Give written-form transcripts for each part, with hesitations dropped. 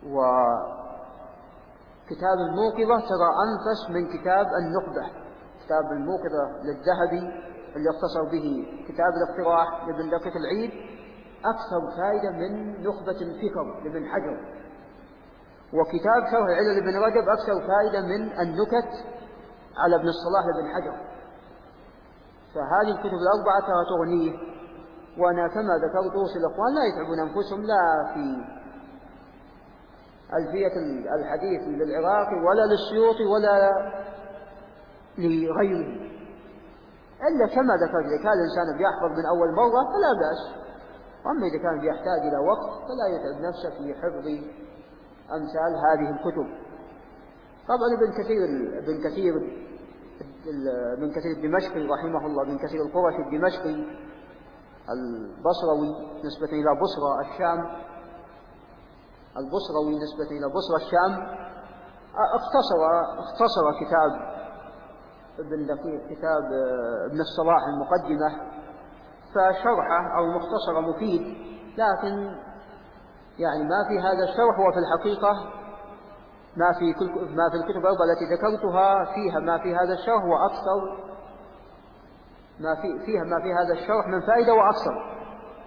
وكتاب الموقظة ترى أنفس من كتاب النخبة. كتاب الموقظة للذهبي اللي اختصر به كتاب الاقتراح لابن دقيق العيد أكثر فائدة من نخبة الفكر لابن حجر، وكتاب شرح العلل لابن رجب أكثر فائدة من النكت على ابن الصلاح لابن حجر. فهذه الكتب الأربعة ترى تغنيه. وأنا كما ذكرت أوصي الأخوان لا يتعبون أنفسهم لا في ألفية الحديث للعراقي ولا للسيوطي ولا لغيره، إلا كما ذكرت إذا كان الإنسان بيحفظ من أول مرة فلا بأس، وأما إذا كان بيحتاج إلى وقت فلا يتعب نفسه في حفظ أمثال هذه الكتب. طبعا ابن كثير الدمشقي رحمه الله، ابن كثير القرشي الدمشقي البصروي نسبة إلى بصرى الشام، البصروي نسبة إلى بصرى الشام، اختصر كتاب ابن دقيق كتاب ابن الصلاح المقدمة، فشرحه أو مختصر مفيد، لكن يعني ما في هذا الشرح هو في الحقيقة ما في الكتب الأربعة التي ذكرتها فيها ما في هذا الشرح وأكثر، ما في هذا الشرح من فائدة وأكثر.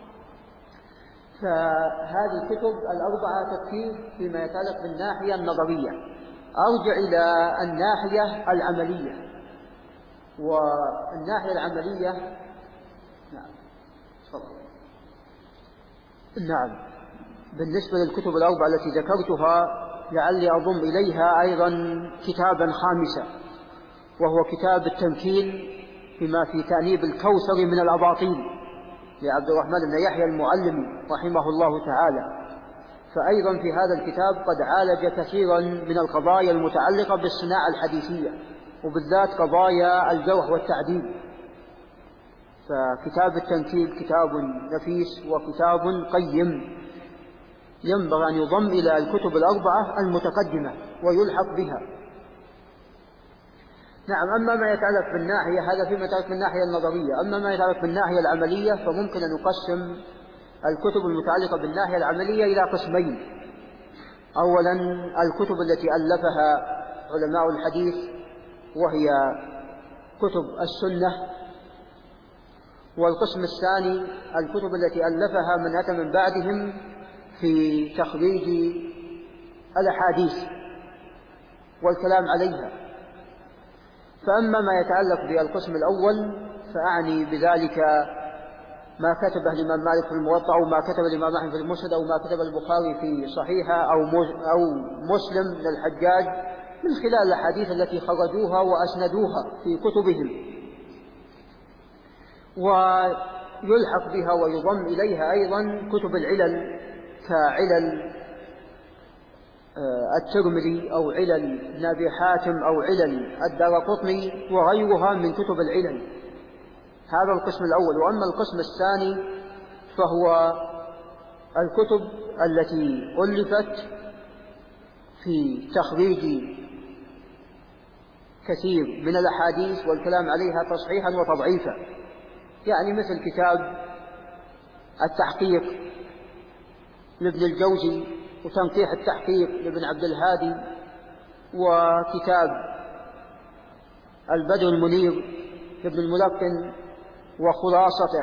فهذه الكتب الأربعة تكفي فيما يتعلق بالناحية النظرية. أرجع إلى الناحية العملية. والناحية العملية نعم بالنسبة للكتب الأربعة التي ذكرتها لعلي أضم إليها أيضا كتابا خامسا، وهو كتاب التمكين فيما في تأنيب الكوثر من الأباطيل لعبد الرحمن بن يحيى المعلمي رحمه الله تعالى. فأيضا في هذا الكتاب قد عالج كثيرا من القضايا المتعلقة بالصناعة الحديثية، وبالذات قضايا الجرح والتعديل. فكتاب التنكيل كتاب نفيس وكتاب قيم، ينبغي أن يضم إلى الكتب الأربعة المتقدمة ويلحق بها. نعم. أما ما يتعلق بالناحية هذا فيما يتعلق بالناحية النظرية. أما ما يتعلق بالناحية العملية فممكن أن نقسم الكتب المتعلقة بالناحية العملية إلى قسمين. أولا الكتب التي ألفها علماء الحديث وهي كتب السنة، والقسم الثاني الكتب التي ألفها من أتى من بعدهم في تخريج الأحاديث والكلام عليها. فأما ما يتعلق بالقسم الأول فأعني بذلك ما كتبه الإمام مالك في الموطأ، أو ما كتب الإمام أحمد في المسند، أو ما كتب البخاري في صحيحه، أو مسلم للحجاج من خلال الأحاديث التي خرجوها وأسندوها في كتبهم، ويلحق بها ويضم إليها أيضا كتب العلل كعلل الترمذي أو علل ابن أبي حاتم أو علل الدارقطني وغيرها من كتب العلل. هذا القسم الأول. وأما القسم الثاني فهو الكتب التي ألفت في تخريج كثير من الأحاديث والكلام عليها تصحيحا وتضعيفا، يعني مثل كتاب التحقيق لابن الجوزي، وتنقيح التحقيق لابن عبد الهادي، وكتاب البدر المنير لابن الملقن وخلاصته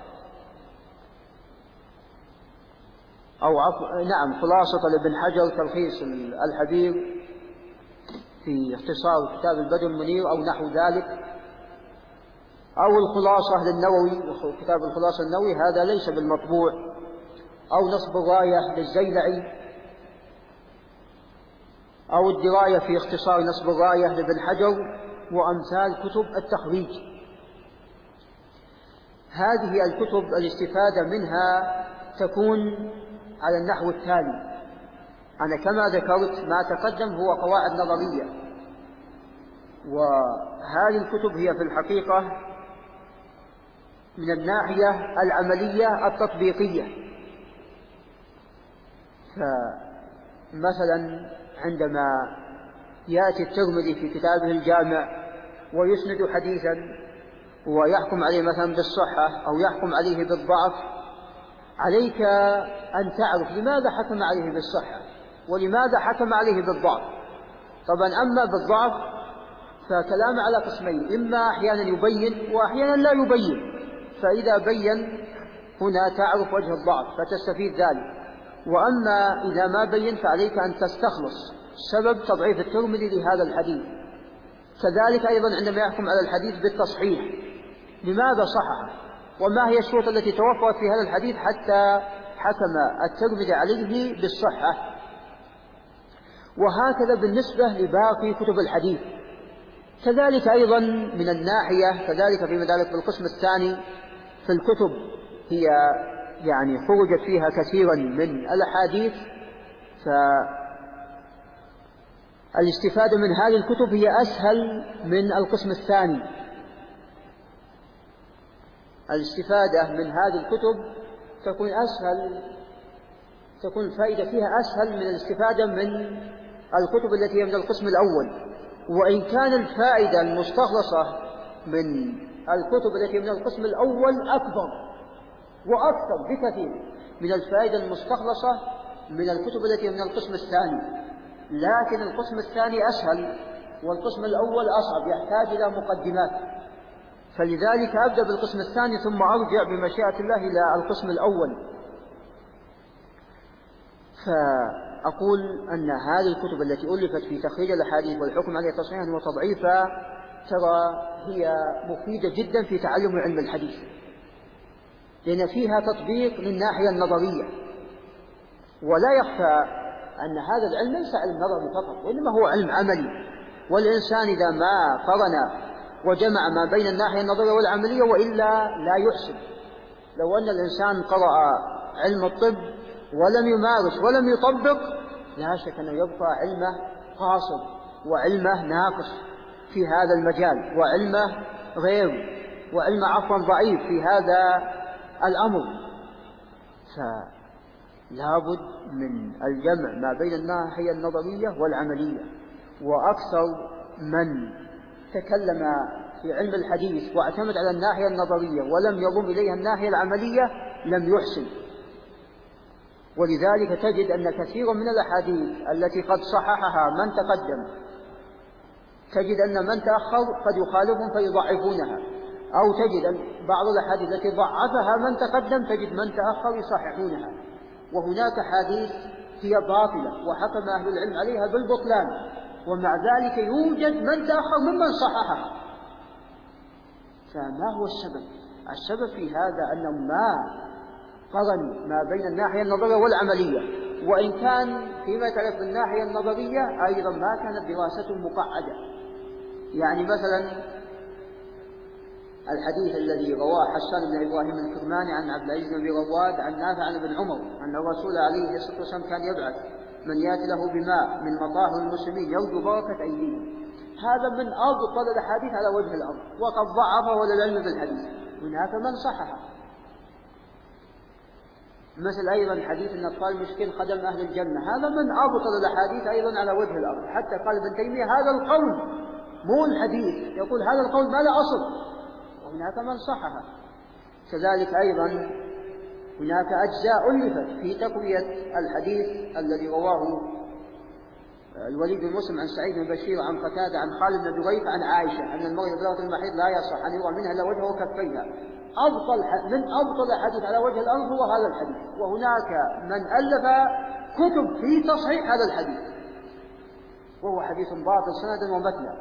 خلاصة لابن حجر تلخيص الحبير في اختصار كتاب البدر المنير أو نحو ذلك، أو الخلاصة للنووي وكتاب الخلاصة النووي هذا ليس بالمطبوع، أو نصب الراية للزيلعي، أو الدراية في اختصار نصب الراية لابن حجر، وأمثال كتب التخريج. هذه الكتب الاستفادة منها تكون على النحو التالي. أنا كما ذكرت ما تقدم هو قواعد نظرية، وهذه الكتب هي في الحقيقة من الناحية العملية التطبيقية. فمثلا عندما يأتي الترمذي في كتابه الجامع ويسند حديثا ويحكم عليه مثلا بالصحة أو يحكم عليه بالضعف، عليك أن تعرف لماذا حكم عليه بالصحة ولماذا حكم عليه بالضعف؟ طبعا أما بالضعف فكلام على قسمين، إما أحيانا يبين وأحيانا لا يبين، فإذا بين هنا تعرف وجه الضعف فتستفيد ذلك، وأما إذا ما بين فعليك أن تستخلص سبب تضعيف الترمذي لهذا الحديث. كذلك أيضا عندما يحكم على الحديث بالتصحيح، لماذا صححه؟ وما هي الشروط التي توفرت في هذا الحديث حتى حكم الترمذي عليه بالصحة؟ وهكذا بالنسبة لباقي كتب الحديث. كذلك أيضا من الناحية كذلك في ذلك بالقسم الثاني في الكتب هي يعني خرجت فيها كثيرا من الأحاديث، فالاستفادة من هذه الكتب هي أسهل من القسم الثاني. الاستفادة من هذه الكتب تكون أسهل، تكون الفائدة فيها أسهل من الاستفادة من الكتب التي هي من القسم الأول، وإن كان الفائدة المستخلصة من الكتب التي هي من القسم الأول أكبر وأكثر بكثير من الفائدة المستخلصة من الكتب التي هي من القسم الثاني، لكن القسم الثاني أسهل والقسم الأول أصعب، يحتاج إلى مقدمات، فلذلك أبدأ بالقسم الثاني ثم أرجع بمشيئة الله إلى القسم الأول. فأقول أن هذه الكتب التي ألفت في تخريج الأحاديث والحكم عليها تصحيحا وتضعيفا ترى هي مفيدة جدا في تعلم علم الحديث، لأن فيها تطبيق للناحية النظرية. ولا يخفى أن هذا العلم ليس علم نظري فقط، وإنما هو علم عملي، والإنسان إذا ما قرن وجمع ما بين الناحية النظرية والعملية وإلا لا يحسن. لو أن الإنسان قرأ علم الطب ولم يمارس ولم يطبق لا شك أنه يبقى علمه قاصر وعلمه ناقص في هذا المجال، وعلمه غير وعلمه عفوا ضعيف في هذا الأمر. فلابد من الجمع ما بين الناحية النظرية والعملية، وأكثر من تكلم في علم الحديث واعتمد على الناحية النظرية ولم يضم إليها الناحية العملية لم يحسن. ولذلك تجد أن كثيرا من الأحاديث التي قد صححها من تقدم تجد أن من تأخر قد يخالفهم فيضعفونها، أو تجد أن بعض الأحاديث التي ضعفها من تقدم تجد من تأخر يصححونها. وهناك حديث هي باطلة وحكم أهل العلم عليها بالبطلان، ومع ذلك يوجد من تأخر ممن صححها. فما هو السبب؟ السبب في هذا أنهم ما قرنوا ما بين الناحية النظرية والعملية، وإن كان فيما يتعلق بالناحية النظرية أيضا ما كانت دراستهم مقعدة. يعني مثلا الحديث الذي رواه حسان بن إبراهيم الكرماني عن عبد العزيز بن رواد عن نافع عن ابن عمر أن الرسول عليه الصلاة والسلام كان يبعث من يأتي له بماء من مطاهر المسلمين يرجو بركة أيديهم. هذا من أبطل الأحاديث على وجه الأرض، وقد ضعفه العلم بالحديث. هناك من صححه، مثل أيضا حديث أن أطفال المسكين خدم أهل الجنة، هذا من أبطل الأحاديث أيضا على وجه الأرض. حتى قال ابن تيمية هذا القول مو الحديث، يقول هذا القول ما له أصل، وهناك من صححه. كذلك أيضا هناك أجزاء ألفت في تقوية الحديث الذي رواه الوليد بن مسلم عن سعيد بن بشير عن قتادة عن خالد بن جريف عن عائشة أن المرأة بلغة المحيض لا يصح أن يروى منها إلا وجهه وكفيها. من أبطل الحديث على وجه الأرض هو هذا الحديث، وهناك من ألف كتب في تصحيح هذا الحديث وهو حديث باطل سندا ومتنا.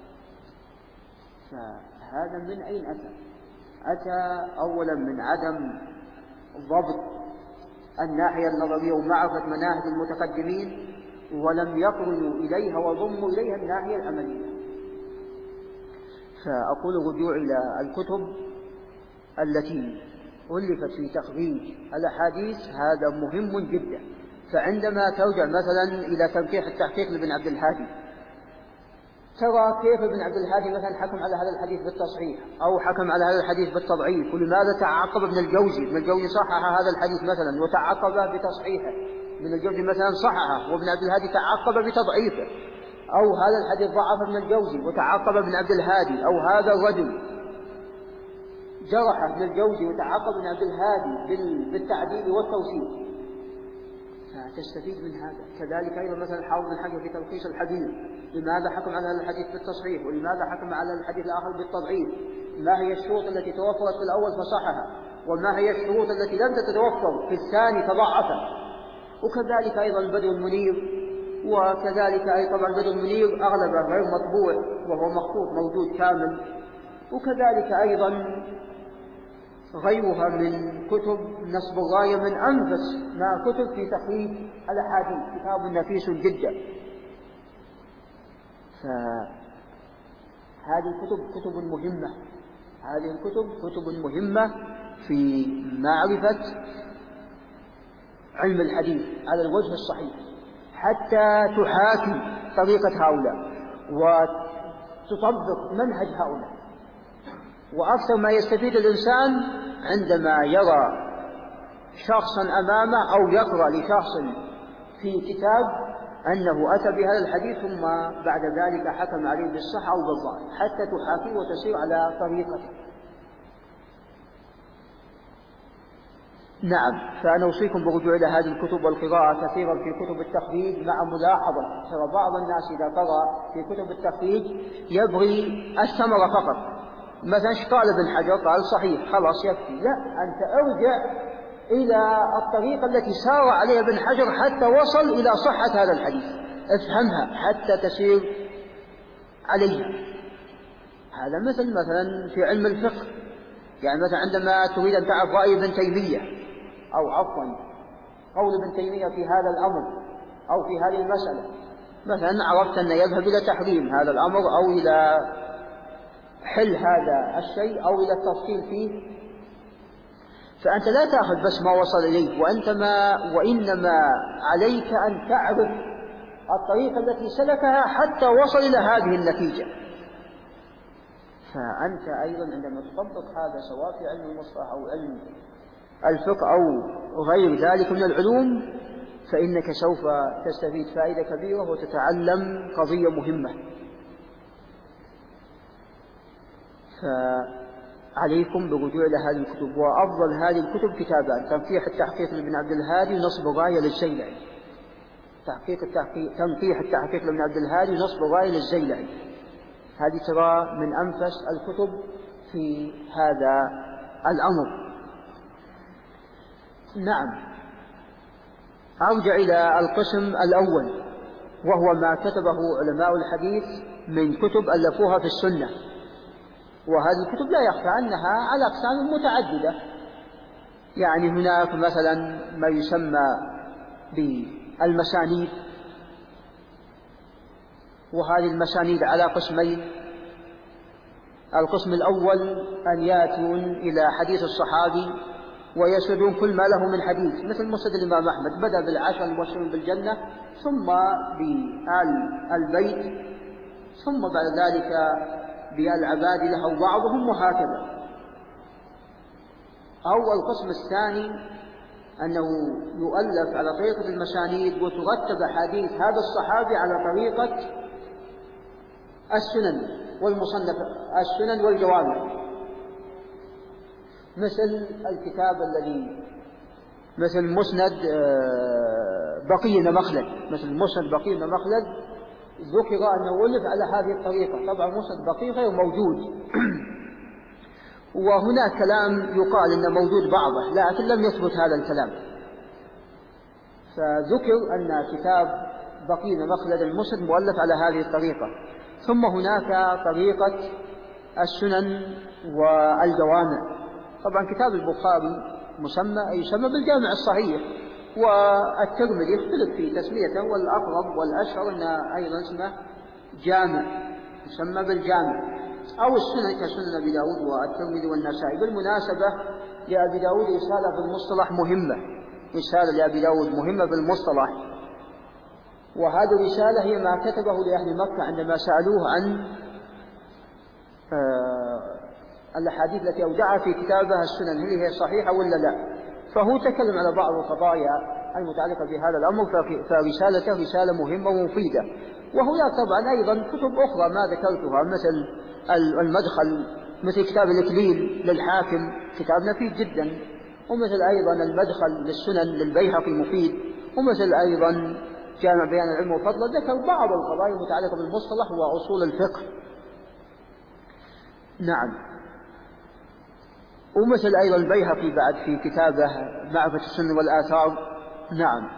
فهذا من أين أتى؟ أتى أولا من عدم ضبط الناحية النظرية ومعرفة مناهج المتقدمين، ولم يقرنوا إليها وضموا إليها الناحية العملية. فأقول الرجوع إلى الكتب التي ألفت في تخريج الأحاديث هذا مهم جدا. فعندما ترجع مثلا إلى تنقيح التحقيق لابن عبد الهادي ترى كيف ابن عبد الهادي مثلا حكم على هذا الحديث بالتصحيح أو حكم على هذا الحديث بالتضعيف، ولماذا تعقب ابن الجوزي صحح هذا الحديث مثلا وتعقب بتصحيحه، ابن الجوزي مثلا صححه وابن عبد الهادي تعقب بتضعيفه، أو هذا الحديث ضعف ابن الجوزي وتعقب ابن عبد الهادي، أو هذا الرجل جرح ابن الجوزي وتعقب ابن عبد الهادي بالتعديل والتوثيق. فتستفيد من هذا. كذلك أيضا مثلا حافظ بن حجر في تلخيص الحديث، لماذا حكم على هذا الحديث بالتصحيح ولماذا حكم على الحديث الآخر بالتضعيف، ما هي الشروط التي توفرت في الأول فصحها، وما هي الشروط التي لم تتوفر في الثاني فضعفها. وكذلك أيضا البدر المنير، وكذلك أي طبعا البدر المنير أغلبه غير مطبوع وهو مخطوط موجود كامل. وكذلك أيضا غيرها من كتب نصب الراية من أنفس ما كتب في تخريج الأحاديث، كتاب نفيس جدا. فهذه الكتب كتب مهمة، هذه الكتب كتب مهمة في معرفة علم الحديث على الوجه الصحيح، حتى تحاكي طريقة هؤلاء وتطبق منهج هؤلاء. وأكثر ما يستفيد الإنسان عندما يرى شخصا أمامه أو يقرأ لشخص في كتاب أنه أتى بهذا الحديث ثم بعد ذلك حكم عليه بالصحة أو بالضعف، حتى تحاكيه وتسير على طريقته. نعم، فأنا أوصيكم بالرجوع إلى هذه الكتب والقراءة كثيرا في كتب التخريج، مع ملاحظة ترى بعض الناس إذا قرأ في كتب التخريج يبغي الثمرة فقط، مثلا قال ابن حجر قال صحيح خلاص يكفي، لا، أنت ارجع إلى الطريقة التي سار عليها ابن حجر حتى وصل إلى صحة هذا الحديث، افهمها حتى تسير عليها. هذا مثلا في علم الفقه، يعني مثلا عندما تريد أن تعرف رأي ابن تيمية أو عفوا قول ابن تيمية في هذا الأمر أو في هذه المسألة، مثلا عرفت أن يذهب إلى تحريم هذا الأمر أو إلى حل هذا الشيء أو إلى التفصيل فيه، فأنت لا تأخذ بس ما وصل إليك، وإنما عليك أن تعرف الطريقة التي سلكها حتى وصل إلى هذه النتيجة. فأنت أيضا عندما تطبق هذا سواء في علم المصطلح أو علم الفقه أو غير ذلك من العلوم، فإنك سوف تستفيد فائدة كبيرة وتتعلم قضية مهمة. فعليكم بالرجوع إلى هذه الكتب، وأفضل هذه الكتب كتابان: تنقيح التحقيق لابن عبد الهادي ونصب الراية للزيلعي. تنقيح التحقيق لابن عبد الهادي ونصب الراية للزيلعي، هذه ترى من أنفس الكتب في هذا الأمر. نعم، أرجع إلى القسم الأول، وهو ما كتبه علماء الحديث من كتب ألفوها في السنة. وهذه الكتب لا يخفى أنها على أقسام متعددة، يعني هناك مثلا ما يسمى بالمسانيد، وهذه المسانيد على قسمين: القسم الأول أن يأتون إلى حديث الصحابي ويسردون كل ما له من حديث، مثل مسند الإمام أحمد بدأ بالعشر المبشرين بالجنة ثم بآل البيت ثم بعد ذلك بالعبادلة أو بعضهم وهكذا. أو القسم الثاني أنه يؤلف على طريقة المسانيد وترتب حديث هذا الصحابي على طريقة السنن والمصنف السنن والجوامع، مثل الكتاب الذي مثل مسند بقي بن مخلد، مثل مسند بقي بن مخلد ذكر أنه ألف على هذه الطريقة. طبعا مسند بقي غير موجود وهناك كلام يقال إنه موجود بعضه، لكن لم يثبت هذا الكلام، فذكر أن كتاب بقي بن مخلد المسند مؤلف على هذه الطريقة. ثم هناك طريقة السنن والجوامع. طبعا كتاب البخاري يسمى بالجامع الصحيح، والترمذي يختلف في تسميته، والأقرب والأشهر أن أيضا اسمه جامع، يسمى بالجامع، أو السنن كسنن أبي داود والترمذي والنسائي. بالمناسبة لأبي داود رسالة في المصطلح مهمة، رسالة لأبي داود مهمة في المصطلح، وهذه الرسالة هي ما كتبه لأهل مكة عندما سألوه عن الأحاديث التي أودعها في كتابها السنن هل هي صحيحة ولا لا، فهو تكلم على بعض القضايا المتعلقة بهذا الأمر، فرسالته رسالة مهمة ومفيدة. وهناك طبعا أيضا كتب أخرى ما ذكرتها، مثل المدخل، مثل كتاب الإكليل للحاكم كتاب نفيد جدا، ومثل أيضا المدخل للسنن للبيهقي مفيد، ومثل أيضا جامع بيان العلم وفضله ذكر بعض القضايا المتعلقة بالمصطلح وأصول الفقه. نعم. ومثل أيضا البيهقي بعد في كتابه معرفة السنة والآثار. نعم.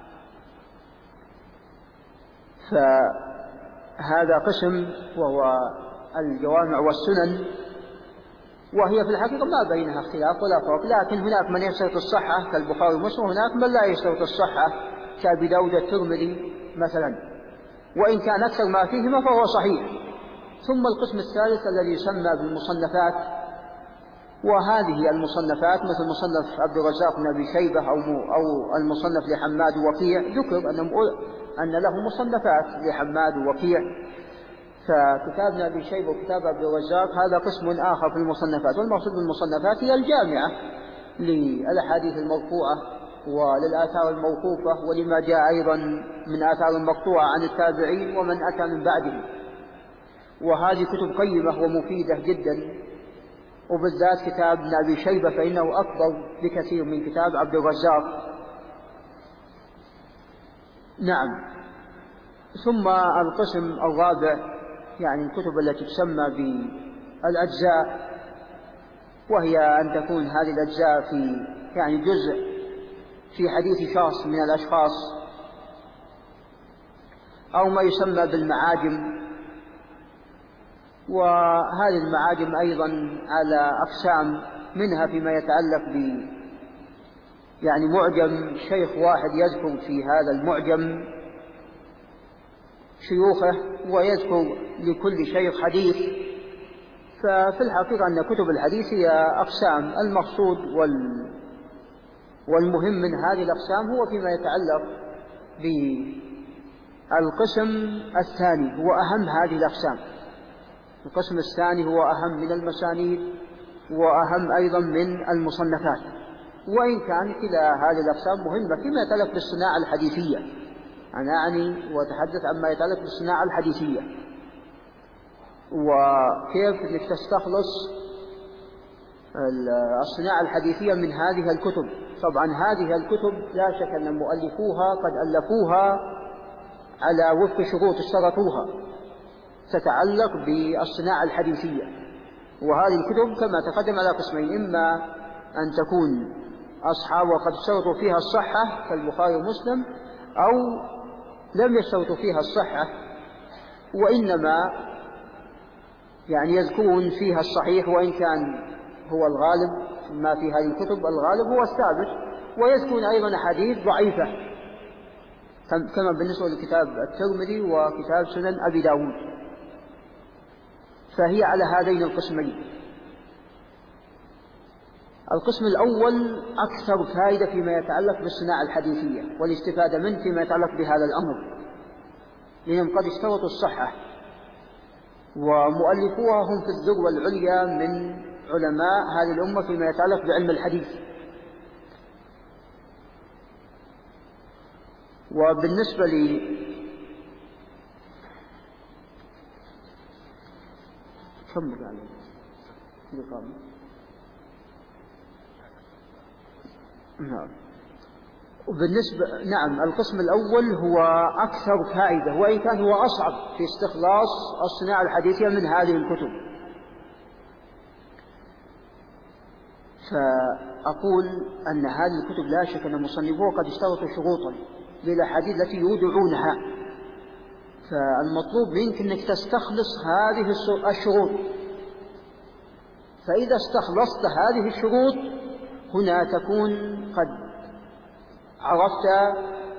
فهذا قسم وهو الجوامع والسنن، وهي في الحقيقة ما بينها اختلاف ولا فرق، لكن هناك من يشترط الصحة كالبخاري ومسلم، وهناك من لا يشترط الصحة كأبي داود الترمذي مثلا، وإن كان أكثر ما فيهما فهو صحيح. ثم القسم الثالث الذي يسمى بالمصنفات، وهذه المصنفات مثل مصنف عبد الرزاق بن أبي شيبة أو المصنف لحماد ووكيع، ذكر أن له مصنفات لحماد ووكيع، فكتاب ابن أبي شيبة وكتاب عبد الرزاق هذا قسم آخر في المصنفات. والمقصود بالمصنفات هي الجامعة للأحاديث المرفوعة وللآثار الموقوفة ولما جاء أيضا من آثار مقطوعة عن التابعين ومن أتى من بعدهم. وهذه كتب قيمة ومفيدة جدا، وبالذات كتاب ابن أبي شيبة فإنه أفضل بكثير من كتاب عبد الرزاق. نعم. ثم القسم الرابع يعني الكتب التي تسمى بالأجزاء، وهي أن تكون هذه الأجزاء في يعني جزء في حديث شخص من الأشخاص، أو ما يسمى بالمعاجم. وهذه المعاجم أيضا على أقسام، منها فيما يتعلق يعني معجم شيخ واحد يذكر في هذا المعجم شيوخه ويذكر لكل شيخ حديث. ففي الحقيقة أن كتب الحديث هي أقسام، المقصود والمهم من هذه الأقسام هو فيما يتعلق بالقسم الثاني، هو أهم هذه الأقسام. القسم الثاني هو أهم من المسانيد وأهم أيضا من المصنفات، وإن كان كلا هذه الأقسام مهمة فيما يتعلق بالصناعة الحديثية. أنا أعني وأتحدث عما يتعلق بالصناعة الحديثية، وكيف أنك تستخلص الصناعة الحديثية من هذه الكتب. طبعا هذه الكتب لا شك أن مؤلفوها قد ألفوها على وفق شروط اشترطوها تتعلق بالصناعة الحديثية. وهذه الكتب كما تقدم على قسمين، إما أن تكون أصحاب وقد اشترطوا فيها الصحة كالبخاري ومسلم، أو لم يشترطوا فيها الصحة وإنما يعني يذكرون فيها الصحيح، وإن كان هو الغالب ما في هذه الكتب الغالب هو الثابت، ويذكرون أيضا أحاديث ضعيفة كما بالنسبة لكتاب الترمذي وكتاب سنن أبي داود. فهي على هذين القسمين. القسم الأول أكثر فائدة فيما يتعلق بالصناعة الحديثية والاستفادة منه فيما يتعلق بهذا الأمر، لأنهم قد اشترطوا الصحة، ومؤلفوها هم في الذروة العليا من علماء هذه الأمة فيما يتعلق بعلم الحديث. وبالنسبة نعم القسم الأول هو أكثر فائدة، وإن كان هو أصعب في استخلاص الصناعة الحديثية من هذه الكتب. فأقول أن هذه الكتب لا شك أن مصنفوها قد اشترطوا شروطا للأحاديث التي يودعونها، فالمطلوب منك أنك تستخلص هذه الشروط. فإذا استخلصت هذه الشروط هنا تكون قد عرفت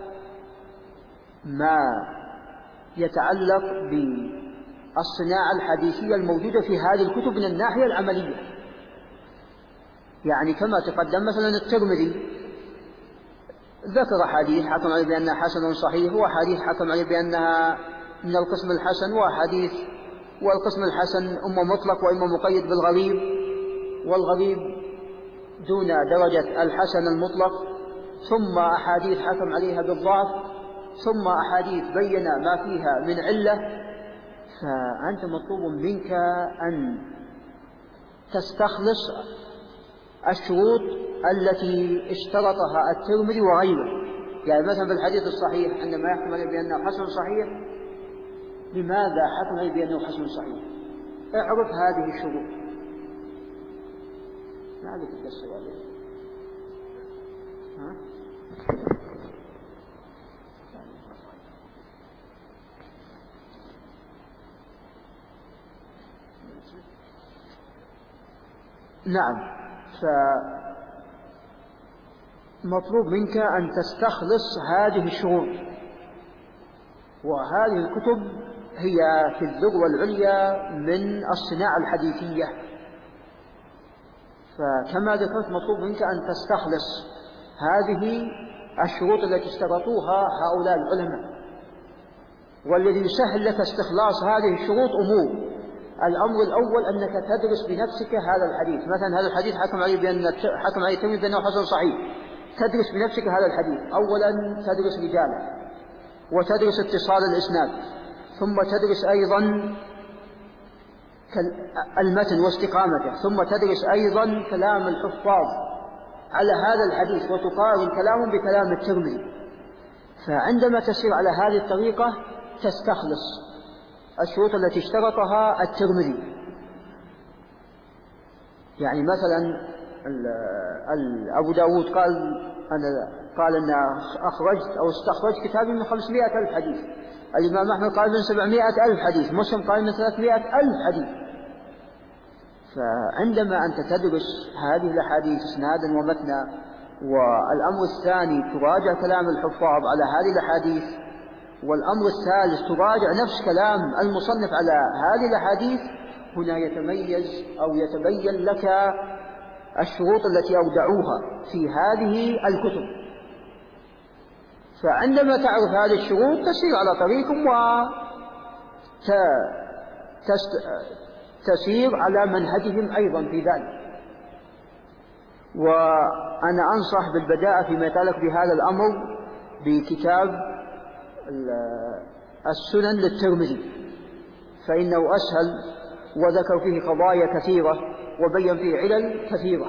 ما يتعلق بالصناعة الحديثية الموجودة في هذه الكتب من الناحية العملية. يعني كما تقدم مثلا الترمذي ذكر حديث حكم عليه بأنها حسن صحيح، وحديث حكم عليه بأنها من القسم الحسن، وحديث والقسم الحسن إما مطلق وإما مقيد بالغريب، والغريب دون درجة الحسن المطلق، ثم أحاديث حكم عليها بالضعف، ثم أحاديث بين ما فيها من علة. فأنت مطلوب منك أن تستخلص الشروط التي اشترطها الترمذي وغيره، يعني مثلا في الحديث الصحيح عندما يحكم عليه بأنه حسن صحيح، لماذا حكم عليه بأنه حسن صحيح؟ اعرف هذه الشروط. ما عليك تقصر عليه. نعم، فمطلوب منك أن تستخلص هذه الشروط، وهذه الكتب هي في الذروة العليا من الصناعة الحديثية. فكما ذكرت مطلوب منك أن تستخلص هذه الشروط التي اشترطوها هؤلاء العلماء. والذي يسهل لك استخلاص هذه الشروط أمور. الأمر الأول أنك تدرس بنفسك هذا الحديث. مثلا هذا الحديث حكم عليه الترمذي بأنه حسن صحيح، تدرس بنفسك هذا الحديث. أولا تدرس رجاله، وتدرس اتصال الإسناد، ثم تدرس أيضا المتن واستقامته، ثم تدرس أيضا كلام الحفاظ على هذا الحديث، وتقارن كلامهم بكلام الترمذي. فعندما تسير على هذه الطريقة تستخلص الشروط التي اشترطها الترمذي. يعني مثلا أبو داود قال أن أخرجت أو استخرجت كتابي من 500,000 حديث. الإمام أحمد قال من 700,000 حديث. مسلم قال من 300,000 حديث. فعندما أنت تدرس هذه الأحاديث إسنادا ومتنا، والأمر الثاني تراجع كلام الحفاظ على هذه الأحاديث، والأمر الثالث تراجع نفس كلام المصنف على هذه الأحاديث، هنا يتميز أو يتبين لك الشروط التي أودعوها في هذه الكتب. فعندما تعرف هذه الشروط تسير على طريقهم وتسير على منهجهم أيضا في ذلك. وأنا أنصح بالبداءة فيما يتعلق بهذا الأمر بكتاب السنن للترمذي، فإنه أسهل وذكر فيه قضايا كثيرة وبين فيه علل كثيرة.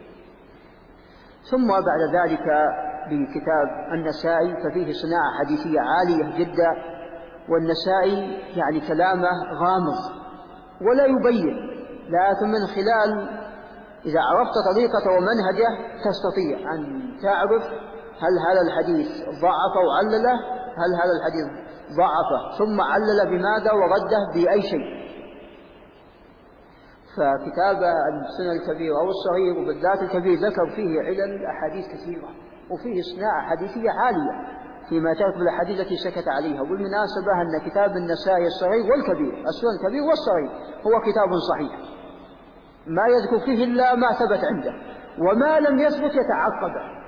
ثم بعد ذلك بكتاب النسائي، ففيه صناعة حديثية عالية جدا، والنسائي يعني كلامه غامض ولا يبين، لكن من خلال إذا عرفت طريقته ومنهجه تستطيع أن تعرف هل هذا الحديث ضعف وعلله، هل هذا الحديث ضعفه ثم علل بماذا ورده بأي شيء. فكتاب السنن الكبير أو الصغير وبالذات الكبير ذكر فيه علل أحاديث كثيرة، وفيه صناعة حديثية عالية فيما يتعلق بالأحاديث التي سكت عليها. وبالمناسبة أن كتاب النسائي الصغير والكبير، السنن الكبير والصغير، هو كتاب صحيح، ما يذكر فيه إلا ما ثبت عنده، وما لم يثبت يتعقبه.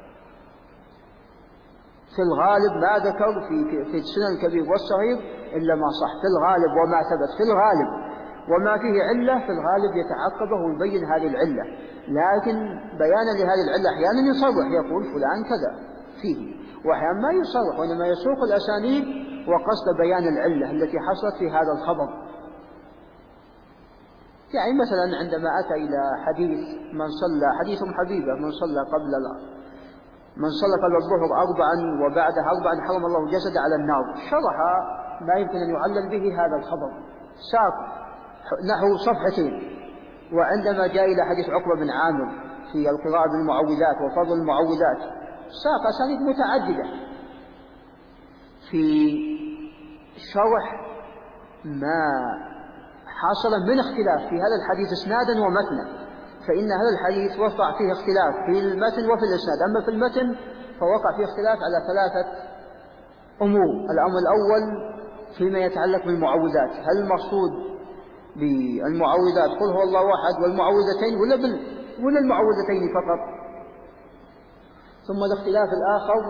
في الغالب ما ذكر في السنن الكبير والصغير إلا ما صح في الغالب، وما ثبت في الغالب، وما فيه علة في الغالب يتعقبه ويبين هذه العلة. لكن بيانا لهذه العلة أحيانا يصرح يقول فلان كذا فيه، وأحيانا ما يصرح، وإنما يسوق الأسانيد وقصد بيان العلة التي حصلت في هذا الخبر. يعني مثلا عندما أتى إلى حديث من صلى، حديث حبيبة، من صلى قبل الظهر 4 وبعدها 4 حرم الله جسد على النار، شرح ما يمكن أن يعلل به هذا الخبر، ساق نحو صفحتين. وعندما جاء إلى حديث عقبة بن عامر في القراءة بالمعوذات وفضل المعوذات، ساق أسانيد متعددة في شرح ما حصل من اختلاف في هذا الحديث اسنادا ومتنا. فإن هذا الحديث وقع فيه اختلاف في المتن وفي الإسناد. أما في المتن فوقع فيه اختلاف على 3 أمور. الأمر الأول فيما يتعلق بالمعوذات، هل المقصود بالمعوذات قل هو الله أحد والمعوذتين ولا المعوذتين فقط؟ ثم الاختلاف الآخر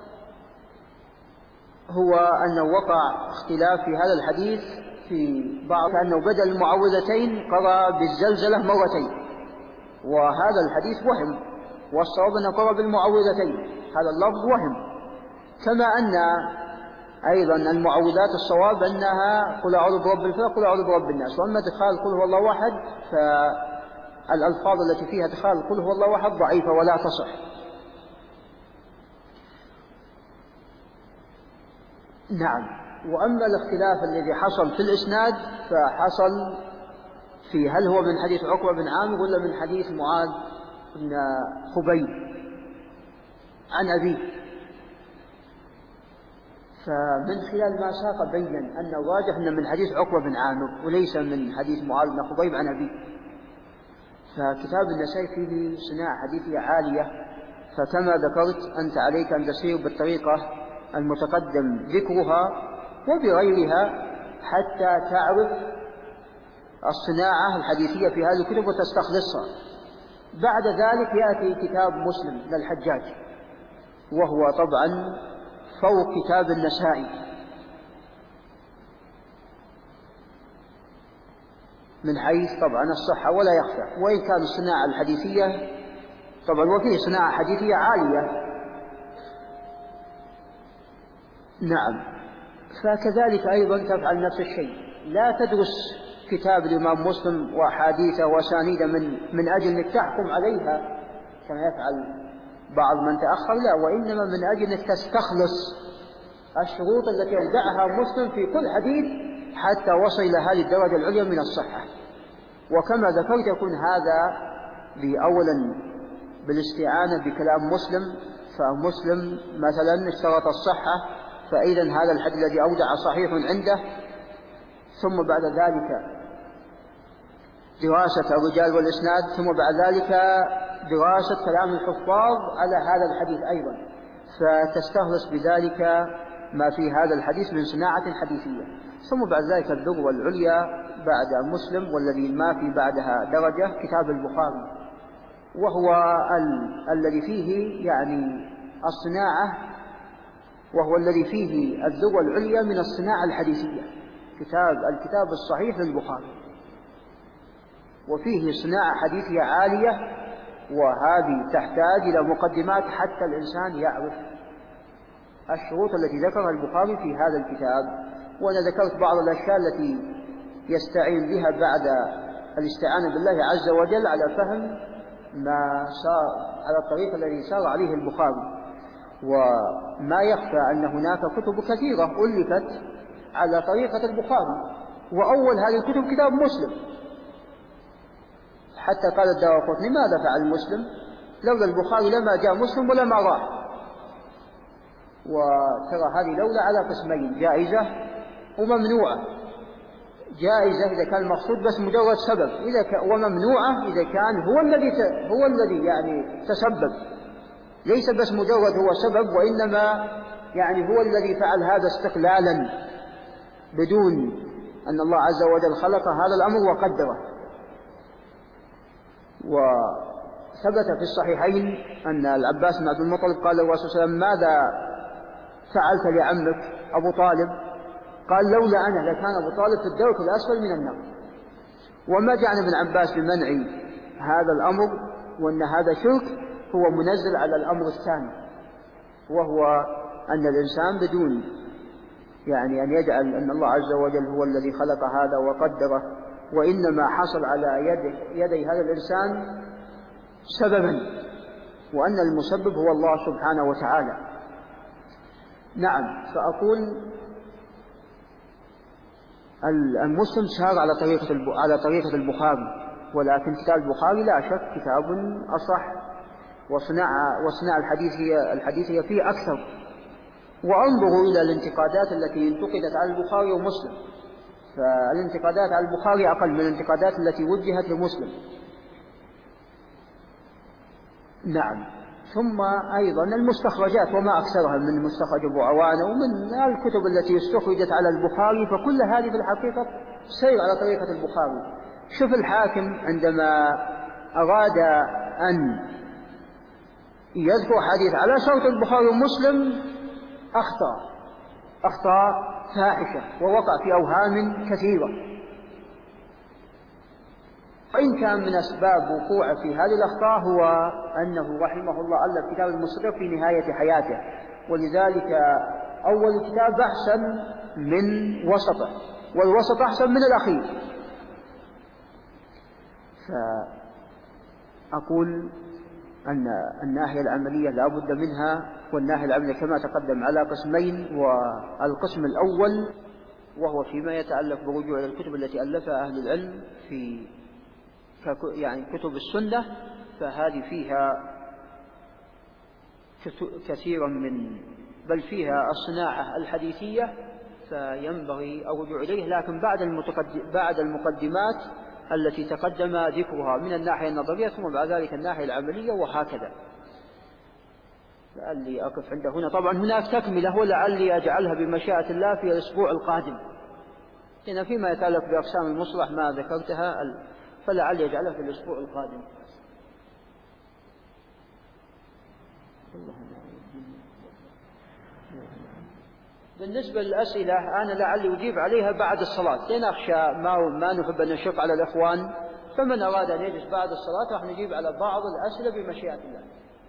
هو أنه وقع اختلاف في هذا الحديث في بعض، أنه بدل المعوذتين قرأ بالزلزلة مرتين، وهذا الحديث وهم، والصواب أنه قرأ بالمعوذتين، هذا اللفظ وهم. كما أن أيضا المعوذات الصواب أنها قل أعوذ برب الفلق قل أعوذ برب الناس. وأما إدخال قل هو الله أحد فالألفاظ التي فيها إدخال قل هو الله أحد ضعيفة ولا تصح. نعم. وأما الاختلاف الذي حصل في الإسناد فحصل في هل هو من حديث عقبة بن عامر ولا من حديث معاذ بن خبيب عن أبيه. فمن خلال ما ساق بين أن الراجح أن من حديث عقبة بن عامر وليس من حديث معاذ بن خبيب عن أبيه. فكتاب النسائي فيه صناعة حديثية عالية، فكما ذكرت أنت عليك أن تسير بالطريقة المتقدم ذكرها وبغيرها حتى تعرف الصناعة الحديثية في هذه الكتب وتستخلصها. بعد ذلك يأتي كتاب مسلم للحجاج، وهو طبعا فوق كتاب النسائي من حيث طبعا الصحة ولا يخفى، وإن كان الصناعة الحديثية طبعا وفيه صناعة حديثية عالية. نعم. فكذلك أيضا تفعل نفس الشيء، لا تدرس كتاب الإمام مسلم وأحاديثه وأسانيده من أجل أنك تحكم عليها كما يفعل بعض من تأخر، لا، وإنما من أجل أنك تستخلص الشروط التي يدعها مسلم في كل حديث حتى وصل إلى هذه الدرجة العليا من الصحة. وكما ذكرت يكون هذا أولا بالاستعانة بكلام مسلم، فمسلم مثلا اشترط الصحة فإذا هذا الحديث الذي أودع صحيح عنده، ثم بعد ذلك دراسة الرجال والإسناد، ثم بعد ذلك دراسة كلام الحفاظ على هذا الحديث أيضا، فتستخلص بذلك ما في هذا الحديث من صناعة حديثية. ثم بعد ذلك الذروة العليا بعد مسلم والذي ما في بعدها درجة كتاب البخاري، وهو الذي فيه يعني الصناعة، وهو الذي فيه الذروة العليا من الصناعة الحديثية، الكتاب الصحيح للبخاري، وفيه صناعة حديثية عالية، وهذه تحتاج إلى مقدمات حتى الإنسان يعرف الشروط التي ذكرها البخاري في هذا الكتاب. وأنا ذكرت بعض الأشياء التي يستعين بها بعد الاستعانة بالله عز وجل على فهم ما صار على الطريق الذي سار عليه البخاري. وما يخفى أن هناك كتب كثيرة ألفت على طريقة البخاري، وأول هذه الكتب كتاب مسلم، حتى قال الدارقطني ماذا فعل مسلم؟ لولا البخاري لما جاء مسلم ولا ما راح. وترى هذه لولا على قسمين، جائزة وممنوعة. جائزة إذا كان المقصود بس مجرد سبب، وممنوعة إذا كان هو الذي يعني تسبب، ليس بس مجرد هو سبب، وإنما يعني هو الذي فعل هذا استقلالا بدون أن الله عز وجل خلق هذا الأمر وقدره. وثبت في الصحيحين أن العباس بن عبد المطلب قال للرسول صلى الله عليه وسلم ماذا فعلت لعمك أبو طالب؟ قال لولا أنا لكان أبو طالب في الدرك الأسفل من النار. وما جعل ابن عباس بمنع هذا الأمر وأن هذا شرك هو منزل على الأمر الثاني، وهو أن الإنسان بدون يعني أن يجعل أن الله عز وجل هو الذي خلق هذا وقدره، وإنما حصل على يدي هذا الإنسان سببا، وأن المسبب هو الله سبحانه وتعالى. نعم. فأقول المسلم سار على طريقة البخاري، ولكن كتاب البخاري لا شك كتاب أصح، وصناعة الحديثية فيه أكثر. وانظروا إلى الانتقادات التي انتقدت على البخاري ومسلم، فالانتقادات على البخاري أقل من الانتقادات التي وجهت لمسلم. نعم. ثم أيضا المستخرجات وما أكثرها من مستخرج أبو عوانة ومن الكتب التي استخرجت على البخاري، فكل هذه في الحقيقة سير على طريقة البخاري. شوف الحاكم عندما أراد أن يذكر حديث على شرط البخاري ومسلم أخطأ فاحشة ووقع في أوهام كثيرة. وإن كان من أسباب وقوعه في هذه الأخطاء هو أنه رحمه الله ألف كتاب المستدرك في نهاية حياته، ولذلك أول كتاب أحسن من وسطه، والوسط أحسن من الأخير. فأقول أن الناحية العملية لا بد منها، والناحية العملية كما تقدم على قسمين. والقسم الأول وهو فيما يتعلق بالرجوع إلى الكتب التي ألفها أهل العلم في يعني كتب السنة، فهذه فيها كثيرا بل فيها الصناعة الحديثية، فينبغي الرجوع إليه. لكن بعد المقدمات التي تقدم ذكرها من الناحية النظرية، ثم بعد ذلك الناحية العملية، وهكذا. لعلي أقف عند هنا. طبعا هناك تكملة، ولعلي أجعلها بمشيئة الله في الأسبوع القادم، لأن فيما يتعلق بأقسام المصطلح ما ذكرتها، فلعلي أجعلها في الأسبوع القادم. بالنسبة للأسئلة أنا لعلي أجيب عليها بعد الصلاة، لأن أخشى ما نحب أن نشق على الإخوان، فمن أراد أن يجلس بعد الصلاة راح نجيب على بعض الأسئلة بمشيئة الله.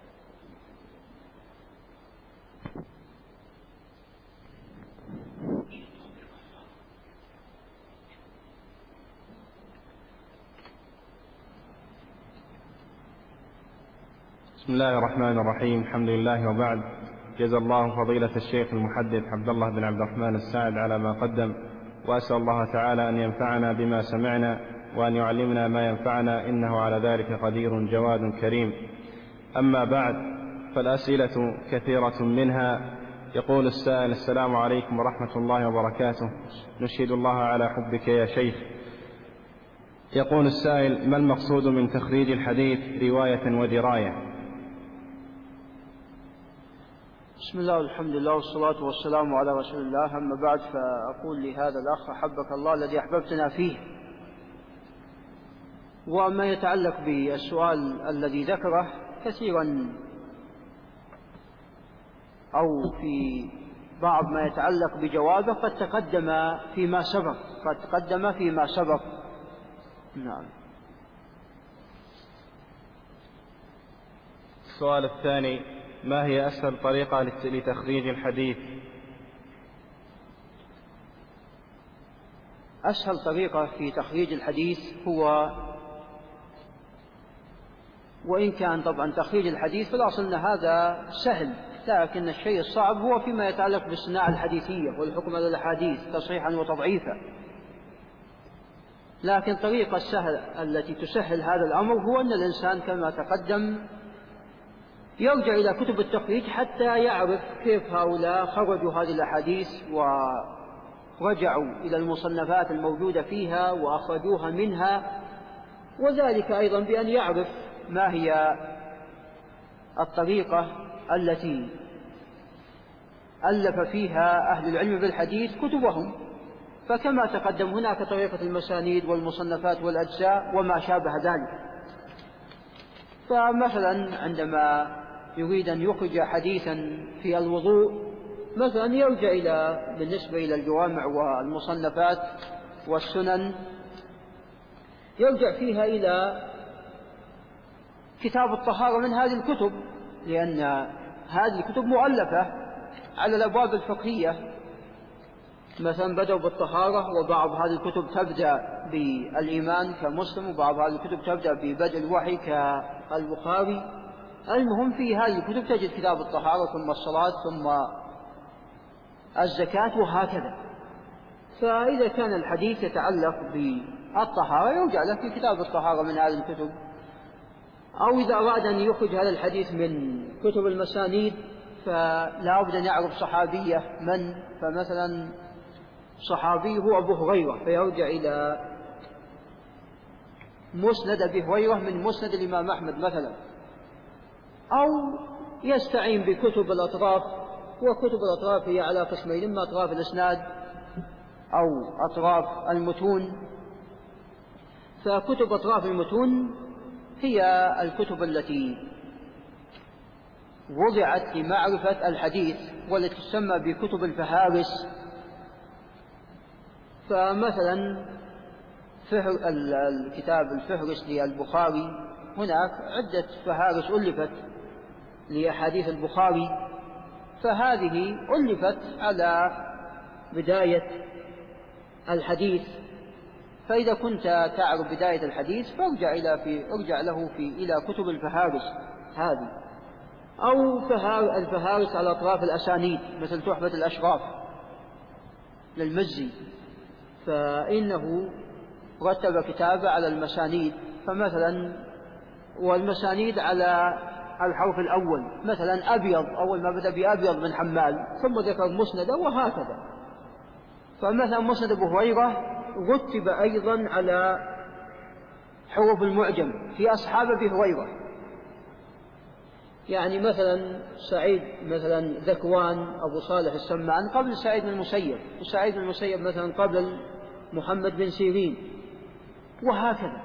بسم الله الرحمن الرحيم. الحمد لله وبعد. جزا الله فضيلة الشيخ المحدث عبد الله بن عبد الرحمن الساعد على ما قدم، وأسأل الله تعالى أن ينفعنا بما سمعنا وأن يعلمنا ما ينفعنا، إنه على ذلك قدير جواد كريم. أما بعد، فالأسئلة كثيرة منها. يقول السائل: السلام عليكم ورحمة الله وبركاته، نشهد الله على حبك يا شيخ. يقول السائل: ما المقصود من تخريج الحديث رواية ودراية؟ بسم الله والحمد لله والصلاة والسلام على رسول الله. أما بعد، فأقول لهذا الأخ: أحبك الله الذي أحببتنا فيه. وما يتعلق بالسؤال الذي ذكره كثيرا، أو في بعض ما يتعلق بجوابه، قد تقدم فيما سبق. نعم. السؤال الثاني: ما هي أسهل طريقة لتخريج الحديث؟ أسهل طريقة في تخريج الحديث هو، وإن كان طبعا تخريج الحديث في الأصل أن هذا سهل، لكن الشيء الصعب هو فيما يتعلق بالصناعة الحديثية والحكم على الأحاديث تصحيحا وتضعيفا. لكن طريقة السهل التي تسهل هذا الأمر هو أن الإنسان كما تقدم يرجع إلى كتب التخريج حتى يعرف كيف هؤلاء خرجوا هذه الأحاديث ورجعوا إلى المصنفات الموجودة فيها وأخرجوها منها، وذلك أيضا بأن يعرف ما هي الطريقة التي ألف فيها أهل العلم بالحديث كتبهم. فكما تقدم هناك طريقة المسانيد والمصنفات والأجزاء وما شابه ذلك. فمثلا عندما يريد أن يخرج حديثا في الوضوء، مثلا يرجع بالنسبة إلى الجوامع والمصنفات والسنن، يرجع فيها إلى كتاب الطهارة من هذه الكتب، لأن هذه الكتب مؤلفة على الأبواب الفقهية. مثلا بدأوا بالطهارة، وبعض هذه الكتب تبدأ بالإيمان كمسلم، وبعض هذه الكتب تبدأ ببدء الوحي كالبخاري. المهم في هذه الكتب تجد كتاب الطهارة، ثم الصلاة، ثم الزكاة، وهكذا. فإذا كان الحديث يتعلق بالطهارة يرجع له في كتاب الطهارة من هذه الكتب. أو إذا أراد أن يخرج هذا الحديث من كتب المسانيد فلا بد أن يعرف صحابية من، فمثلا صحابي هو أبو هريرة، فيرجع إلى مسند أبي هريرة من مسند الإمام أحمد مثلا. أو يستعين بكتب الأطراف، وكتب الأطراف هي على قسمين: إما أطراف الإسناد أو أطراف المتون. فكتب أطراف المتون هي الكتب التي وضعت لمعرفة الحديث، والتي تسمى بكتب الفهارس. فمثلا الكتاب الفهرس للبخاري، هناك عدة فهارس ألفت لأحاديث البخاري، فهذه ألفت على بداية الحديث. فإذا كنت تعرف بداية الحديث فارجع له إلى كتب الفهارس. هذه، أو الفهارس على أطراف الأسانيد مثل تحفة الأشراف للمزي، فإنه رتب كتابة على المسانيد، فمثلا والمسانيد على الحرف الأول مثلا أبيض، أول ما بدأ بأبيض بن حمال ثم ذكر مسنده وهكذا. فمثلا مسند أبو هريرة رتب أيضا على حروف المعجم في أصحاب أبي هريرة، يعني مثلا سعيد مثلا ذكوان أبو صالح السمان قبل سعيد بن المسيب، وسعيد بن المسيب مثلا قبل محمد بن سيرين وهكذا.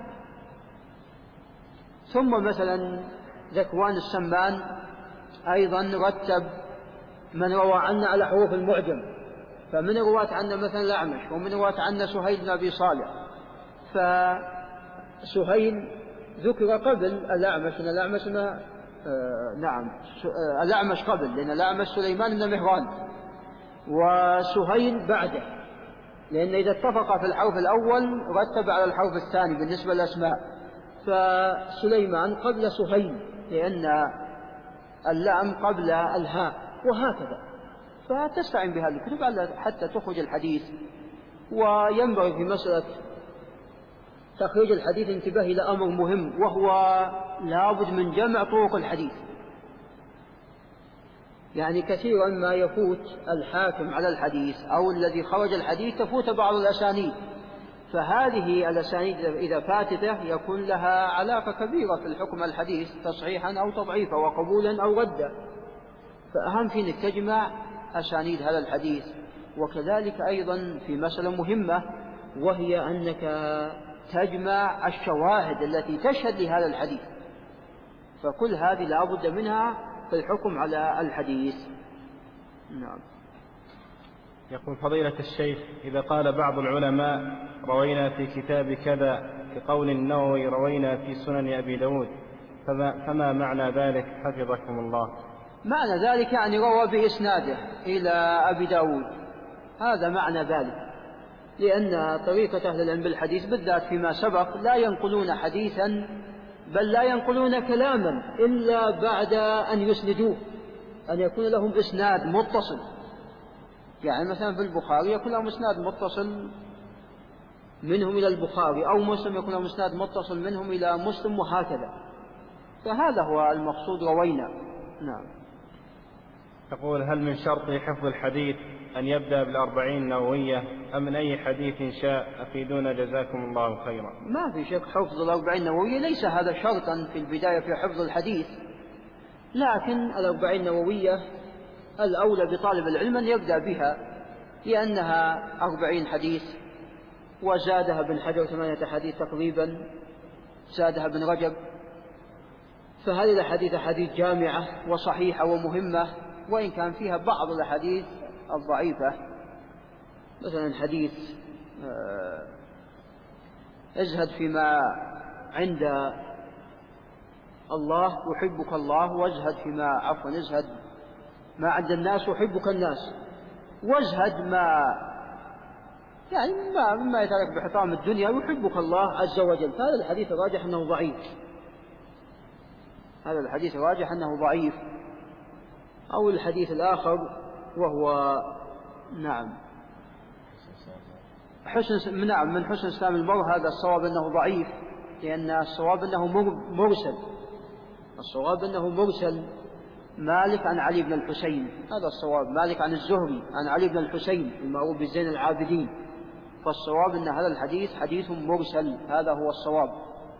ثم مثلا ذكوان السمان أيضا رتب من روى عنا على حروف المعجم، فمن رواة عنا مثلا الأعمش، ومن رواة عنا سهيل بن أبي صالح، فسهيل ذكر قبل الأعمش، إن الأعمش الأعمش قبل، لأن الأعمش سليمان بن مهران، وسهيل بعده، لأن إذا اتفق في الحرف الأول رتب على الحرف الثاني بالنسبة للأسماء، فسليمان قبل سهيل لأن اللام قبل الهاء وهكذا. فتستعين بهذه الكتب حتى تخرج الحديث. وينبغي في مسألة تخريج الحديث انتباه إلى أمر مهم، وهو لابد من جمع طرق الحديث. يعني كثيرا ما يفوت الحاكم على الحديث أو الذي خرج الحديث تفوت بعض الأسانيد، فهذه الأسانيد إذا فاتته يكون لها علاقة كبيرة في الحكم الحديث تصحيحا أو تضعيفا وقبولا أو ردا، فأهم في أنك تجمع أسانيد هذا الحديث. وكذلك أيضا في مسألة مهمة، وهي أنك تجمع الشواهد التي تشهد لهذا الحديث، فكل هذه لا بد منها في الحكم على الحديث. نعم. يقول فضيلة الشيخ: إذا قال بعض العلماء روينا في كتاب كذا كقول النووي روينا في سنن أبي داود، فما معنى ذلك حفظكم الله؟ معنى ذلك يعني روى بإسناده إلى أبي داود، هذا معنى ذلك، لأن طريقة أهل العلم بالحديث بالذات فيما سبق لا ينقلون حديثا، بل لا ينقلون كلاما إلا بعد أن يسندوه، أن يكون لهم إسناد متصل. يعني مثلا في البخاري يكون لهم إسناد متصل منهم إلى البخاري، أو مسلم يكون لهم إسناد متصل منهم إلى مسلم وهكذا، فهذا هو المقصود روينا. نعم. يقول: هل من شرط حفظ الحديث أن يبدأ بالأربعين النووية أم من أي حديث شاء؟ أفيدونا جزاكم الله خيرا. ما في شك حفظ الأربعين النووية ليس هذا شرطا في البداية في حفظ الحديث، لكن الأربعين النووية الأولى بطالب العلم أن يبدأ بها، لأنها 40 حديث، وزادها ابن حجر 8 حديث تقريبا، زادها ابن رجب، فهذه الأحاديث أحاديث جامعة وصحيحة ومهمة، وإن كان فيها بعض الأحاديث الضعيفة، مثلا حديث ازهد فيما عند الله يحبك الله، وازهد ازهد ما عند الناس يحبك الناس، وازهد مما يتعلق بحطام الدنيا يحبك الله عز وجل. هذا الحديث راجح أنه ضعيف، هذا الحديث راجح أنه ضعيف. أو الحديث الآخر وهو من حسن إسلام المرء، هذا الصواب أنه ضعيف، لأن الصواب أنه مرسل مالك عن علي بن الحسين، هذا الصواب، مالك عن الزهري عن علي بن الحسين المعروف بزين العابدين، فالصواب أن هذا الحديث حديث مرسل، هذا هو الصواب.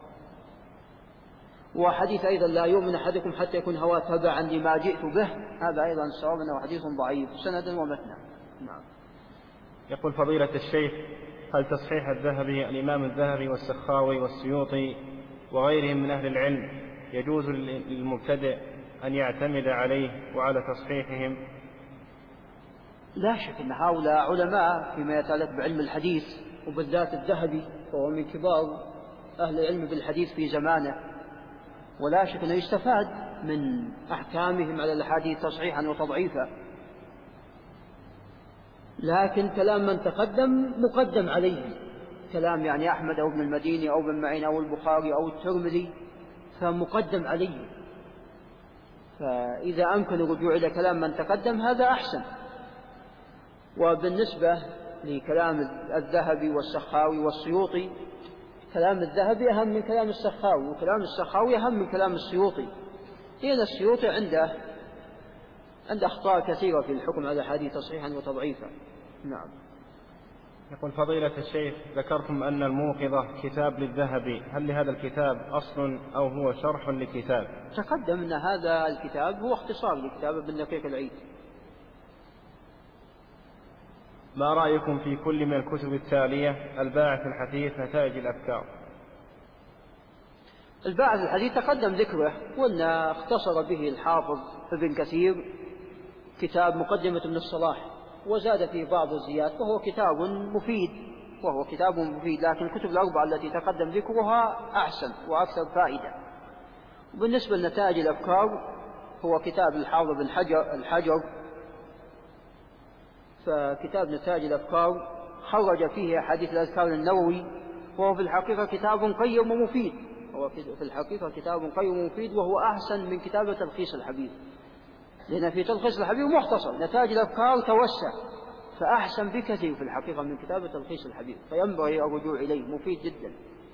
وحديث أيضا لا يؤمن أحدكم حتى يكون هواه تبعا لما جئت به، هذا أيضا الصواب أنه حديث ضعيف سندا ومتنا. نعم. يقول فضيلة الشيخ: هل تصحيح الذهبي الإمام الذهبي والسخاوي والسيوطي وغيرهم من أهل العلم يجوز للمبتدئ أن يعتمد عليه وعلى تصحيحهم؟ لا شك أن هؤلاء علماء فيما يتعلق بعلم الحديث، وبالذات الذهبي فهو من كبار أهل العلم بالحديث في زمانه، ولا شك أنه يستفاد من أحكامهم على الأحاديث تصحيحا وتضعيفا، لكن كلام من تقدم مقدم عليه، كلام يعني أحمد أو ابن المديني أو ابن معين أو البخاري أو الترمذي فمقدم عليه، فإذا أمكن الرجوع إلى كلام من تقدم هذا أحسن. وبالنسبة لكلام الذهبي والسخاوي والسيوطي، كلام الذهبي أهم من كلام السخاوي، وكلام السخاوي أهم من كلام السيوطي، لأن السيوطي عنده أخطاء كثيرة في الحكم على الأحاديث تصحيحا وتضعيفا. نعم. يقول فضيلة الشيخ ذكرتم أن الموقظة كتاب للذهبي، هل لهذا الكتاب أصل أو هو شرح لكتاب؟ تقدم أن هذا الكتاب هو اختصار لكتاب ابن دقيق العيد. ما رأيكم في كل من الكتب التالية: الباعث الحثيث، نتائج الأفكار؟ الباعث الحديث تقدم ذكره، وأن اختصر به الحافظ ابن كثير كتاب مقدمة ابن الصلاح، وزاد فيه بعض الزيادات، وهو كتاب مفيد، لكن الكتب الأربعة التي تقدم ذكرها أحسن وأكثر فائدة. وبالنسبة لنتائج الأفكار هو كتاب الحافظ بن الحجر، فكتاب نتائج الأفكار خرج فيه أحاديث الأذكار النووي، وهو في الحقيقة كتاب قيم ومفيد، وهو أحسن من كتاب تلخيص الحبيب، لأن في تلخيص الحبيب مختصر، نتائج الأفكار توسع، فأحسن بكثير في الحقيقة من كتاب تلخيص الحبيب، فينبغي الرجوع إليه، مفيد جدا.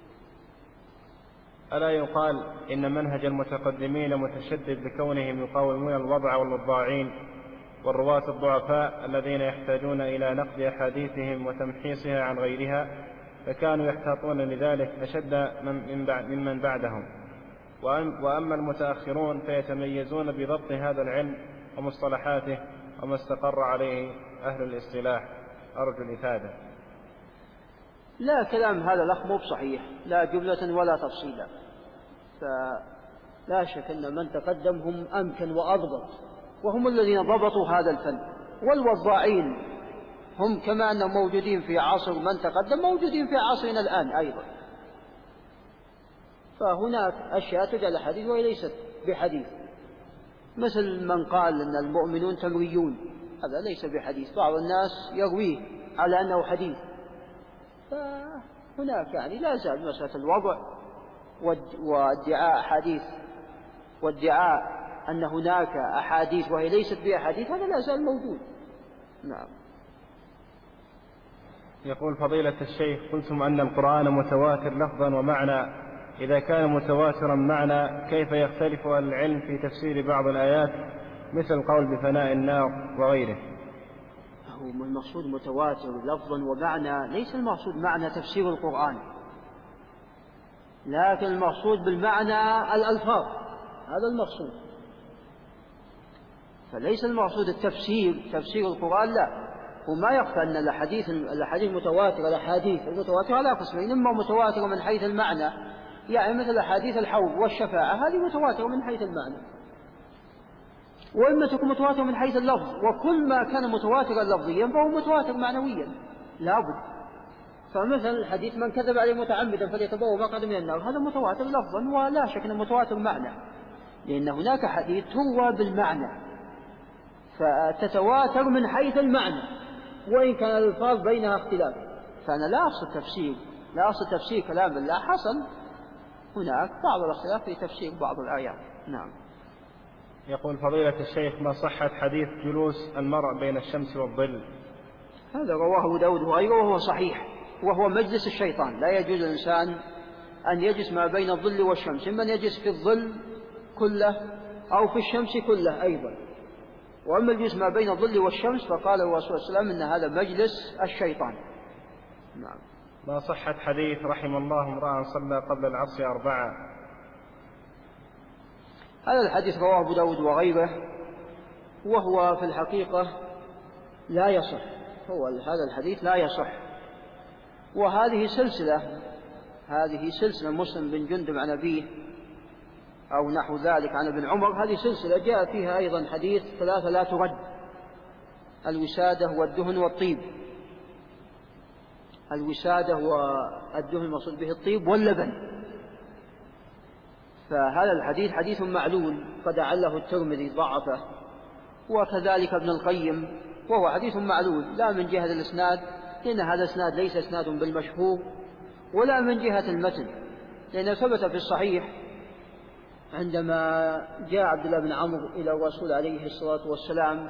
ألا يقال إن منهج المتقدمين متشدد بكونهم يقاومون الوضع والوضاعين والرواة الضعفاء الذين يحتاجون إلى نقد أحاديثهم وتمحيصها عن غيرها، فكانوا يحتاطون لذلك أشد ممن بعدهم. وأما المتأخرون فيتميزون بضبط هذا العلم ومصطلحاته وما استقر عليه أهل الاصطلاح. أرجو الإفادة. لا، كلام هذا الأخ مو بصحيح، لا جملة ولا تفصيلا، فلا شك أن من تقدمهم أمكن وأضبط، وهم الذين ضبطوا هذا الفن. والوضاعين هم كما أنهم موجودين في عصر من تقدم موجودين في عصرنا الآن أيضا، فهناك أشياء تجعل حديث وهي ليست بحديث، مثل من قال أن المؤمنون تمريون، هذا ليس بحديث، بعض الناس يرويه على أنه حديث. فهناك لا زال مسألة الوضع وادعاء أحاديث، وادعاء أن هناك أحاديث وهي ليست بأحاديث، هذا لا زال موجود. نعم. يقول فضيلة الشيخ قلتم أن القرآن متواتر لفظا ومعنى، إذا كان متواترا معنى كيف يختلف أهل العلم في تفسير بعض الآيات مثل القول بفناء النار وغيره؟ هو المقصود متواتر لفظا ومعنى، ليس المقصود معنى تفسير القرآن، لكن المقصود بالمعنى الألفاظ، هذا المقصود، فليس المقصود تفسير القرآن، لا. وما يخفى أن الأحاديث المتواترة، الأحاديث المتواترة على قسمين: إما متواترة من حيث المعنى، يعني مثل أحاديث الحوض والشفاعة، هذه متواترة من حيث المعنى، وإما تكون متواترة من حيث اللفظ، وكل ما كان متواترا لفظيا فهو متواتر معنويا لابد. فمثل الحديث: من كذب عليه متعمدا فليتبوأ مقعده من النار، هذا متواتر لفظا، ولا شك أنه متواتر معنى، لأن هناك حديث تروى بالمعنى فتتواتر من حيث المعنى، وإن كان الألفاظ بينها اختلاف. فأنا لا أقصد تفسير كلام الله، حصل هناك بعض الاختلاف في تفسير بعض الآيات. نعم. يقول فضيلة الشيخ ما صحة حديث جلوس المرء بين الشمس والظل؟ هذا رواه أبو داود وغيره وهو صحيح، وهو مجلس الشيطان، لا يجوز للإنسان أن يجلس ما بين الظل والشمس، إما أن يجلس في الظل كله أو في الشمس كله أيضا. وأما الجلوس ما بين الظل والشمس فقال الرسول صلى الله عليه وسلم إن هذا مجلس الشيطان. نعم. ما صحة حديث رحم الله امرأ صلى قبل العصر 4؟ هذا الحديث رواه أبو داود وغيره، وهو في الحقيقة لا يصح، هذا الحديث لا يصح. وهذه سلسلة مسلم بن جندب عن أبيه أو نحو ذلك عن ابن عمر، هذه سلسلة جاء فيها أيضا حديث 3 لا ترد: الوسادة والدهن والطيب. الوسادة والدهن المقصود به الطيب واللبن، فهذا الحديث حديث معلول قد عله الترمذي ضعفه، وكذلك ابن القيم، وهو حديث معلول لا من جهة الإسناد، لأن هذا الإسناد ليس إسناد بالمشهور، ولا من جهة المتن، لأنه ثبت في الصحيح عندما جاء عبد الله بن عمرو إلى الرسول عليه الصلاة والسلام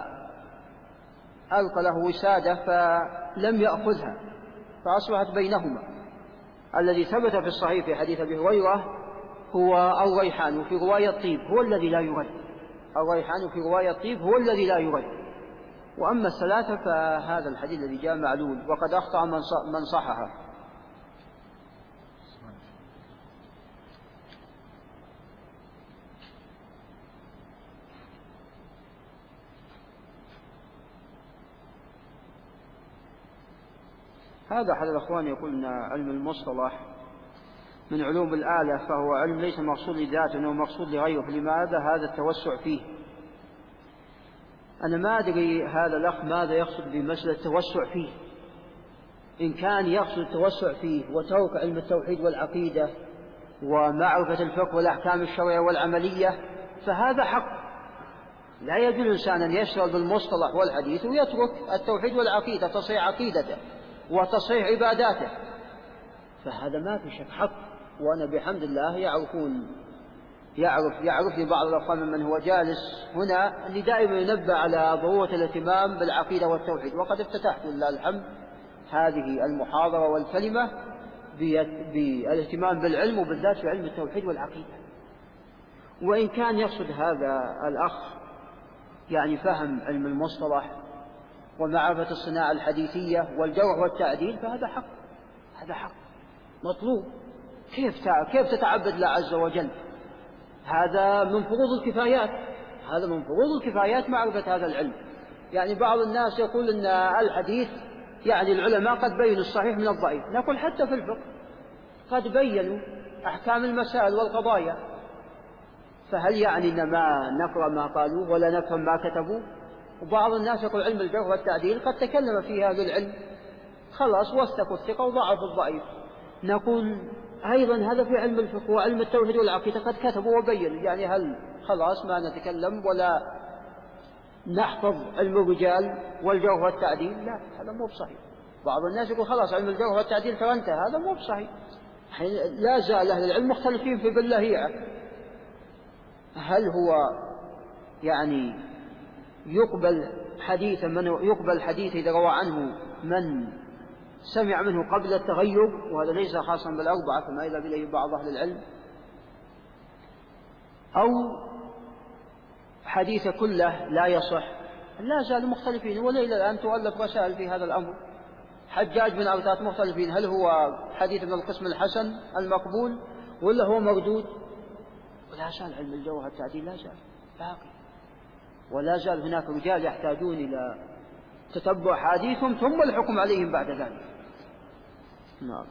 فألقى له وسادة فلم يأخذها، فأصبحت بينهما. الذي ثبت في الصحيح في حديث أبي هريرة هو الريحان، وفي رواية طيب هو الذي لا يرد. الريحان في رواية طيب هو الذي لا يرد. وأما الثلاثة فهذا الحديث الذي جاء معلول، وقد أخطأ من صححه. هذا أحد الأخوان يقول أن علم المصطلح من علوم الآلة، فهو علم ليس مقصود لذاته إنه مقصود لغيره، فلماذا هذا التوسع فيه؟ أنا ما أدري هذا الأخ ماذا يقصد بمسألة التوسع فيه. إن كان يقصد التوسع فيه وترك علم التوحيد والعقيدة ومعرفة الفقه والأحكام الشرعية والعملية فهذا حق. لا يجوز الإنسان أن يشتغل بالمصطلح والحديث ويترك التوحيد والعقيدة، تصحيح عقيدته وتصحيح عباداته، فهذا ما في شك حق. وأنا بحمد الله يعرفني بعض الأخوان من هو جالس هنا أني دائما ينبه على ضرورة الاهتمام بالعقيدة والتوحيد، وقد افتتحت لله الحمد هذه المحاضرة والكلمة بالاهتمام بالعلم، وبالذات في علم التوحيد والعقيدة. وإن كان يقصد هذا الأخ يعني فهم علم المصطلح ومعرفة الصناعة الحديثية والجرح والتعديل فهذا حق، هذا حق مطلوب. كيف تتعبد الله عز وجل؟ هذا من فروض الكفايات، هذا من فروض الكفايات معرفة هذا العلم. يعني بعض الناس يقول أن الحديث يعني العلماء قد بينوا الصحيح من الضعيف، نقول حتى في الفقه قد بينوا أحكام المسائل والقضايا، فهل يعني أن ما نقرأ ما قالوا ولا نفهم ما كتبوا؟ وبعض الناس يقول علم الجرح والتعديل قد تكلم فيه هذا العلم، خلاص وثقوا الثقة وضعف الضعيف. نقول أيضا هذا في علم الفقه وعلم التوحيد والعقيدة قد كتبوا وبينوا، يعني هل خلاص ما نتكلم ولا نحفظ علم الرجال والجرح والتعديل؟ لا، هذا مو بصحيح. بعض الناس يقول خلاص علم الجرح والتعديل ترى انتهى، هذا مو بصحيح. لا زال أهل العلم مختلفين في باللهيعة، هل هو يعني يقبل حديث إذا روى عنه من سمع منه قبل التغير، وهذا ليس خاصا بالأربعة كما إذا إليه بعض أهل العلم، أو حديث كله لا يصح. لا زالوا مختلفين، وليلة الآن تؤلف رسائل في هذا الأمر. حجاج بن أرطاة مختلفين، هل هو حديث من القسم الحسن المقبول ولا هو مردود؟ ولا زال علم الجرح والتعديل لا زال باقي، ولا زال هناك رجال يحتاجون إلى تتبع حديثهم ثم الحكم عليهم بعد ذلك. نعم.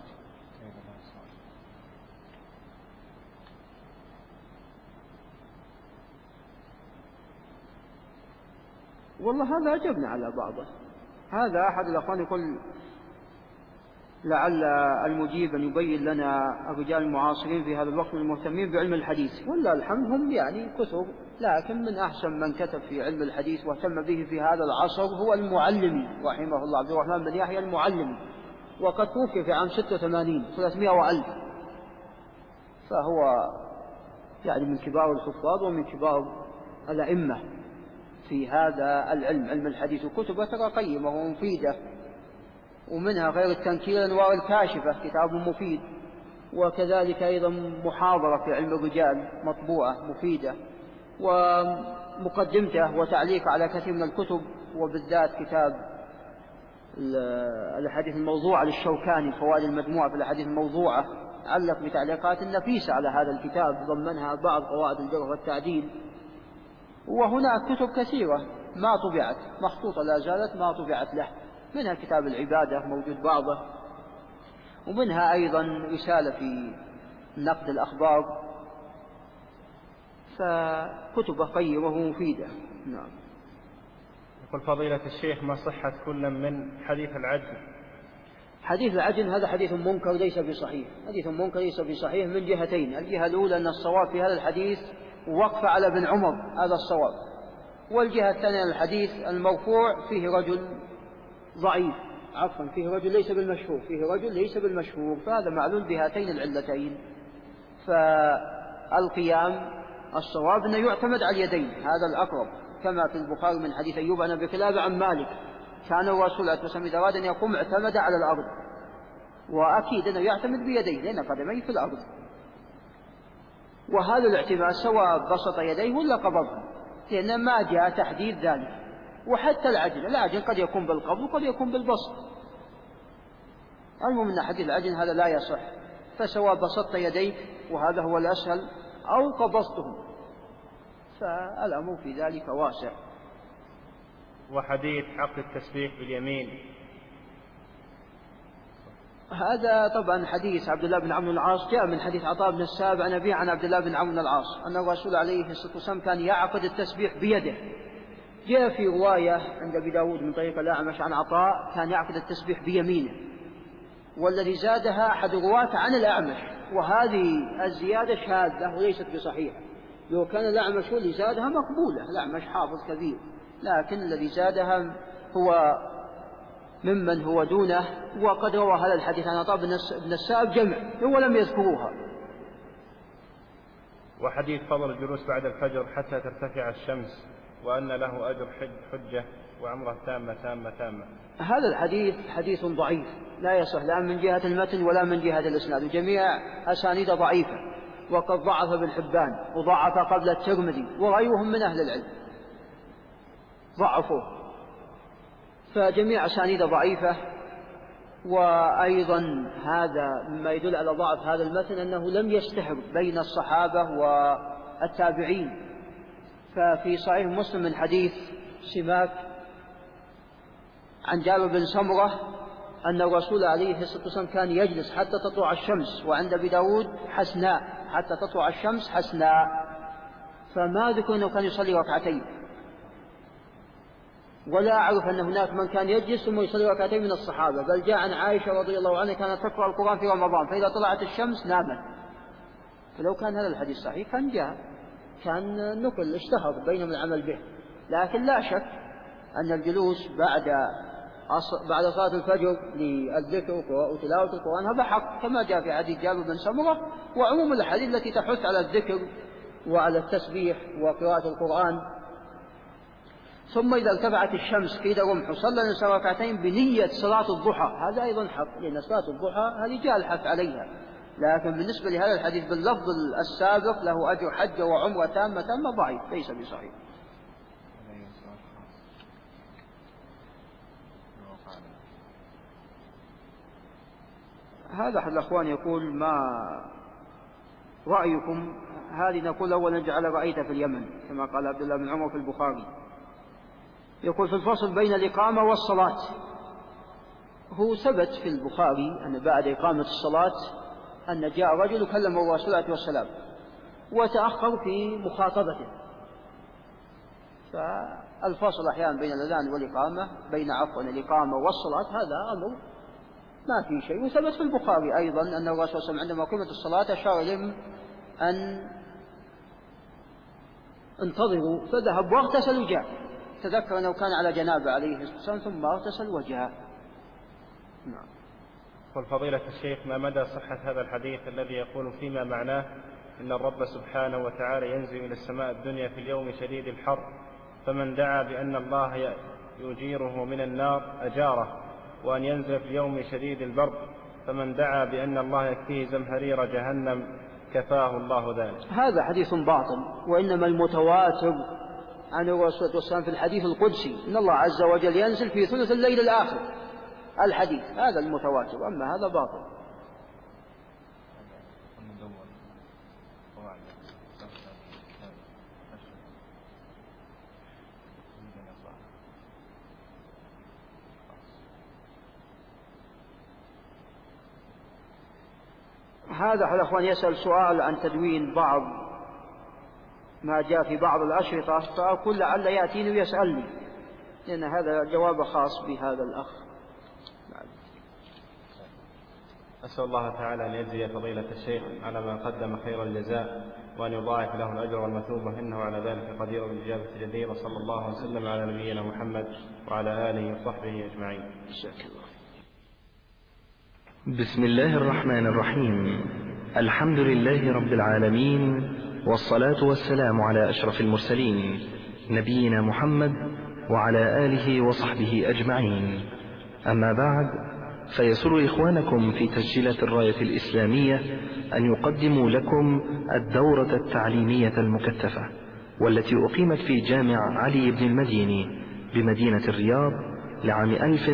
والله هذا أجبنا على بعضه. هذا أحد الأخوان يقول لعل المجيب أن يبين لنا الرجال المعاصرين في هذا الوقت المهتمين بعلم الحديث، والله الحمد هم يعني كثر، لكن من أحسن من كتب في علم الحديث واهتم به في هذا العصر هو المعلمي رحمه الله، عبد الرحمن بن يحيى المعلمي، وقد توفي في عام 86 300 وألف، فهو يعني من كبار الحفاظ ومن كبار الأئمة في هذا العلم، علم الحديث، وكتبه ترى قيمة ومفيدة، ومنها غير التنكير الأنوار الكاشفة كتاب مفيد، وكذلك أيضا محاضرة في علم الرجال مطبوعة مفيدة، ومقدمته وتعليق على كثير من الكتب، وبالذات كتاب الأحاديث الموضوعة للشوكاني، الفوائد المجموعة في الأحاديث الموضوعة، علق بتعليقات نفيسة على هذا الكتاب ضمنها بعض قواعد الجرح والتعديل. وهناك كتب كثيرة ما طبعت مخطوطة لا زالت ما طبعت له، منها كتاب العبادة موجود بعضه، ومنها أيضا رسالة في نقد الأخبار، فكتبه قيمة ومفيدة. نعم. يقول فضيلة الشيخ ما صحة كل من حديث العجل؟ حديث العجل هذا حديث منكر ليس بصحيح، حديث منكر ليس بصحيح من جهتين. الجهة الأولى أن الصواب في هذا الحديث وقف على ابن عمر، هذا الصواب، والجهة الثانية الحديث المرفوع فيه رجل ضعيف، فيه رجل ليس بالمشهور، فهذا معلول بهاتين العلتين. فالقيام الصواب أنه يعتمد على اليدين، هذا الأقرب، كما في البخاري من حديث أيوب عن أبي قلابة عن مالك كان الرسول عليه الصلاة إذا أراد أن يقوم اعتمد على الأرض، وأكيد أنه يعتمد بيديه لأن قدميه في الأرض. وهذا الاعتماد سواء بسط يديه ولا قبضها، لأن ما جاء تحديد ذلك. وحتى العجن قد يكون بالقبض وقد يكون بالبسط، المهم أن حديث العجن هذا لا يصح، فسواء بسطت يديك وهذا هو الأسهل أو قبضتهم، فالأمر في ذلك واسع. وحديث حق التسبيح باليمين، هذا طبعا حديث عبد الله بن عمرو بن العاص جاء من حديث عطاء بن السائب عن أبيه عن عبد الله بن عمرو بن العاص أن الرسول عليه الصلاة والسلام كان يعقد التسبيح بيده. جاء في رواية عند أبي داود من طريق الأعمش عن عطاء كان يعقد التسبيح بيمينه، والذي زادها أحد الرواة عن الأعمش، وهذه الزيادة شاذة وليست بصحيحة. لو كان الأعمش هو اللي زادها مقبولة، الأعمش حافظ كبير، لكن الذي زادها هو ممن هو دونه، وقد روى هذا الحديث عن عطاء بن السائب جمع ولم يذكروها. وحديث فضل الجلوس بعد الفجر حتى ترتفع الشمس وأن له أجر حجة وعمره تامة. هذا الحديث حديث ضعيف لا يصح لا من جهة المتن ولا من جهة الإسناد، وجميع أسانيد ضعيفة، وقد ضعف ابن حبان وضعف قبل الترمذي وغيرهم من أهل العلم ضعفوه، فجميع أسانيد ضعيفة. وأيضا هذا مما يدل على ضعف هذا المتن أنه لم يشتهر بين الصحابة والتابعين. ففي صحيح مسلم من حديث سماك عن جابر بن سمرة أن الرسول عليه الصلاة والسلام كان يجلس حتى تطلع الشمس، وعند أبي داود حسناء حتى تطلع الشمس حسناء، فما ذكر أنه كان يصلي ركعتين، ولا أعرف أن هناك من كان يجلس ثم يصلي ركعتين من الصحابة، بل جاء عن عائشة رضي الله عنها كانت تقرأ القرآن في رمضان فإذا طلعت الشمس نامت. فلو كان هذا الحديث صحيح كان نقل اشتهر بينهم العمل به، لكن لا شك أن الجلوس بعد صلاة الفجر للذكر وتلاوة القرآن هذا حق، كما جاء في حديث جابر بن سمرة وعموم الأحاديث التي تحث على الذكر وعلى التسبيح وقراءة القرآن. ثم إذا ارتفعت الشمس كيد رمح صلى الإنسان ركعتين بنية صلاة الضحى، هذا أيضا حق، لأن صلاة الضحى هذه جاء الحث عليها. لكن بالنسبة لهذا الحديث باللفظ السابق له أجر حجة وعمرة تامة ضعيف ليس بصحيح. هذا أحد الأخوان يقول ما رأيكم، هذه نقول أولا نجعل رأيت في اليمن كما قال عبد الله بن عمر في البخاري. يقول في الفصل بين الإقامة والصلاة، هو ثبت في البخاري أن بعد إقامة الصلاة أن جاء رجل كلم الرسول عليه والسلام وتأخر في مخاطبته، فالفصل أحيانا بين الأذان والإقامة بين الإقامة والصلاة هذا أمر ما في شيء. وثبت في البخاري أيضا أن الرسول صلى الله عليه وسلم عندما قامت الصلاة أشار إليهم أن انتظروا، فذهب واغتسل وجاء، تذكر أنه كان على جنابه عليه الصلاة والسلام ثم اغتسل وجاء. نعم. والفضيلة الشيخ ما مدى صحة هذا الحديث الذي يقول فيما معناه إن الرب سبحانه وتعالى ينزل إلى السماء الدنيا في اليوم شديد الحر، فمن دعا بأن الله يجيره من النار أجاره، وأن ينزل في اليوم شديد البرد فمن دعا بأن الله يكفيه زمهرير جهنم كفاه الله ذلك؟ هذا حديث باطل، وإنما المتواتر عن الرسول والسلام في الحديث القدسي إن الله عز وجل ينزل في ثلث الليل الآخر، الحديث هذا المتواتر، أما هذا باطل. هذا أحد الأخوان يسأل سؤال عن تدوين بعض ما جاء في بعض الأشرطة، فأقول لعل يأتيني ويسألني، لأن هذا جواب خاص بهذا الأخ. أسأل الله تعالى أن يجزي فضيلة الشيخ على ما قدم خير الجزاء، وأن يضاعف له الأجر والمثوبة، إنه على ذلك قدير بالإجابة جدير. وصلى الله وسلم على نبينا محمد وعلى آله وصحبه أجمعين. بسم الله الرحمن الرحيم. الحمد لله رب العالمين، والصلاة والسلام على أشرف المرسلين نبينا محمد وعلى آله وصحبه أجمعين. أما بعد، فيسر إخوانكم في تسجيلات الراية الإسلامية أن يقدموا لكم الدورة التعليمية المكثفة، والتي أقيمت في جامع علي بن المديني بمدينة الرياض لعام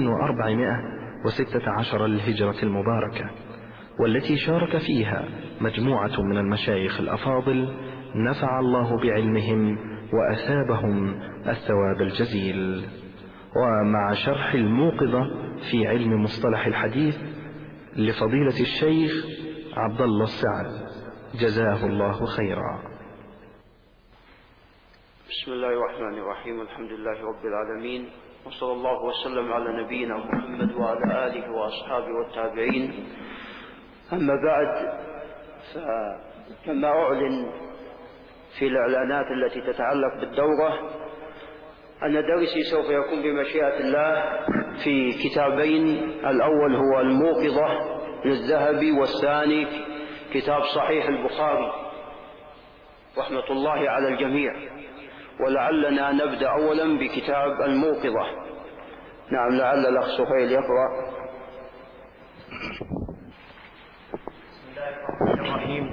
1416 للهجرة المباركة، والتي شارك فيها مجموعة من المشايخ الأفاضل نفع الله بعلمهم وأثابهم الثواب الجزيل. ومع شرح الموقظة في علم مصطلح الحديث لفضيلة الشيخ عبد الله السعد، جزاه الله خيرا. بسم الله الرحمن الرحيم. الحمد لله رب العالمين، وصلى الله وسلم على نبينا محمد وعلى آله وأصحابه والتابعين. أما بعد، فكما أعلن في الإعلانات التي تتعلق بالدورة أن درسي سوف يكون بمشيئة الله في كتابين. الأول هو الموقظة للذهبي، والثاني كتاب صحيح البخاري رحمة الله على الجميع. ولعلنا نبدأ أولا بكتاب الموقظة. نعم، لعل الأخ سهيل يقرأ. بسم الله الرحمن الرحيم.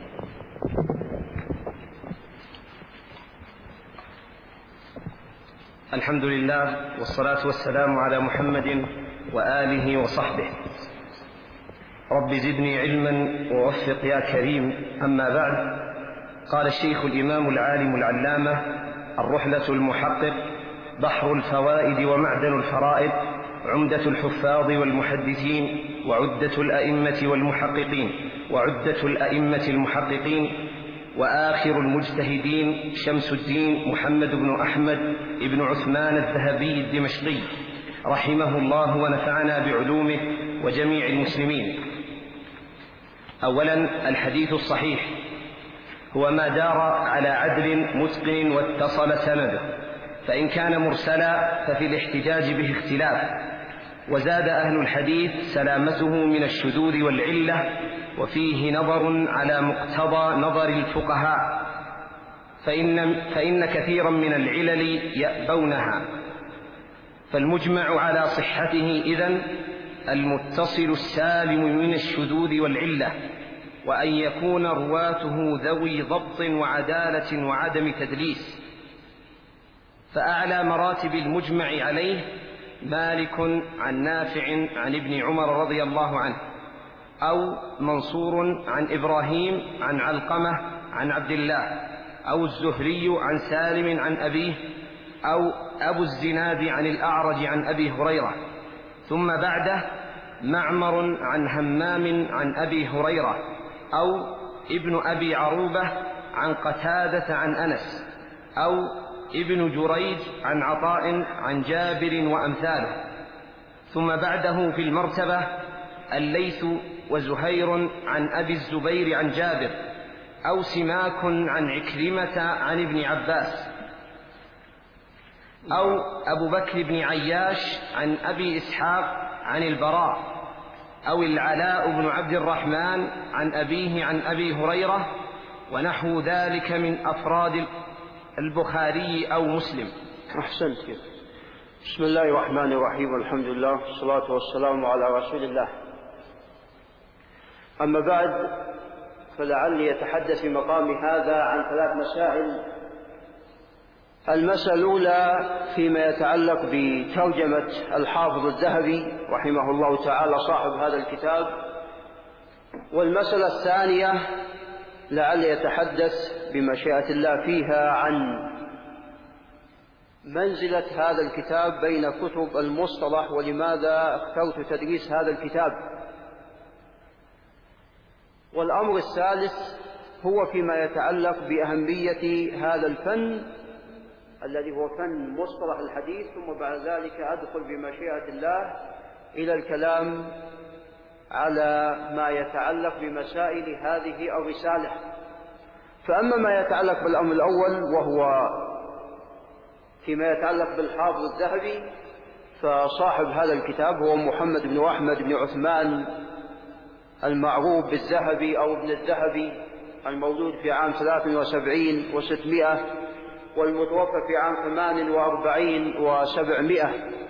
الحمد لله، والصلاة والسلام على محمد وآله وصحبه. رب زدني علما ووفق يا كريم. أما بعد، قال الشيخ الإمام العالم العلامة الرحلة المحقق بحر الفوائد ومعدن الفرائد، عمدة الحفاظ والمحدثين وعدة الأئمة المحققين وآخر المجتهدين شمس الدين محمد بن أحمد بن عثمان الذهبي الدمشقي رحمه الله ونفعنا بعلومه وجميع المسلمين. أولا، الحديث الصحيح هو ما دار على عدل متقن واتصل سنده، فإن كان مرسلا ففي الاحتجاج به اختلاف، وزاد أهل الحديث سلامته من الشذوذ والعلة، وفيه نظر على مقتضى نظر الفقهاء، فإن كثيرا من العلل يأبونها. فالمجمع على صحته إذن المتصل السالم من الشذوذ والعلة، وأن يكون رواته ذوي ضبط وعدالة وعدم تدليس. فأعلى مراتب المجمع عليه مالك عن نافع عن ابن عمر رضي الله عنه، أو منصور عن إبراهيم عن علقمة عن عبد الله، أو الزهري عن سالم عن أبيه، أو أبو الزناد عن الأعرج عن أبي هريرة. ثم بعده معمر عن همام عن أبي هريرة، أو ابن أبي عروبة عن قتادة عن أنس، أو ابن جريج عن عطاء عن جابر وأمثاله. ثم بعده في المرتبة الليث وزهير عن أبي الزبير عن جابر، أو سماك عن عكرمة عن ابن عباس، أو أبو بكر بن عياش عن أبي إسحاق عن البراء، أو العلاء بن عبد الرحمن عن أبيه عن أبي هريرة، ونحو ذلك من أفراد البخاري أو مسلم. أحسنت. بسم الله الرحمن الرحيم. الحمد لله، والصلاة والسلام على رسول الله. أما بعد، فلعلي يتحدث في مقام هذا عن 3 مسائل. المسألة الأولى فيما يتعلق بترجمة الحافظ الذهبي رحمه الله تعالى صاحب هذا الكتاب. والمسألة الثانية لعل يتحدث بمشيئة الله فيها عن منزلة هذا الكتاب بين كتب المصطلح، ولماذا اخترت تدريس هذا الكتاب. والأمر الثالث هو فيما يتعلق بأهمية هذا الفن الذي هو فن مصطلح الحديث. ثم بعد ذلك أدخل بمشيئة الله إلى الكلام على ما يتعلق بمسائل هذه الرسالة. فأما ما يتعلق بالأمر الأول وهو فيما يتعلق بالحافظ الذهبي، فصاحب هذا الكتاب هو محمد بن أحمد بن عثمان المعروف بالذهبي أو ابن الذهبي المولود في عام 73 و600 والمتوفى في عام 48 و700.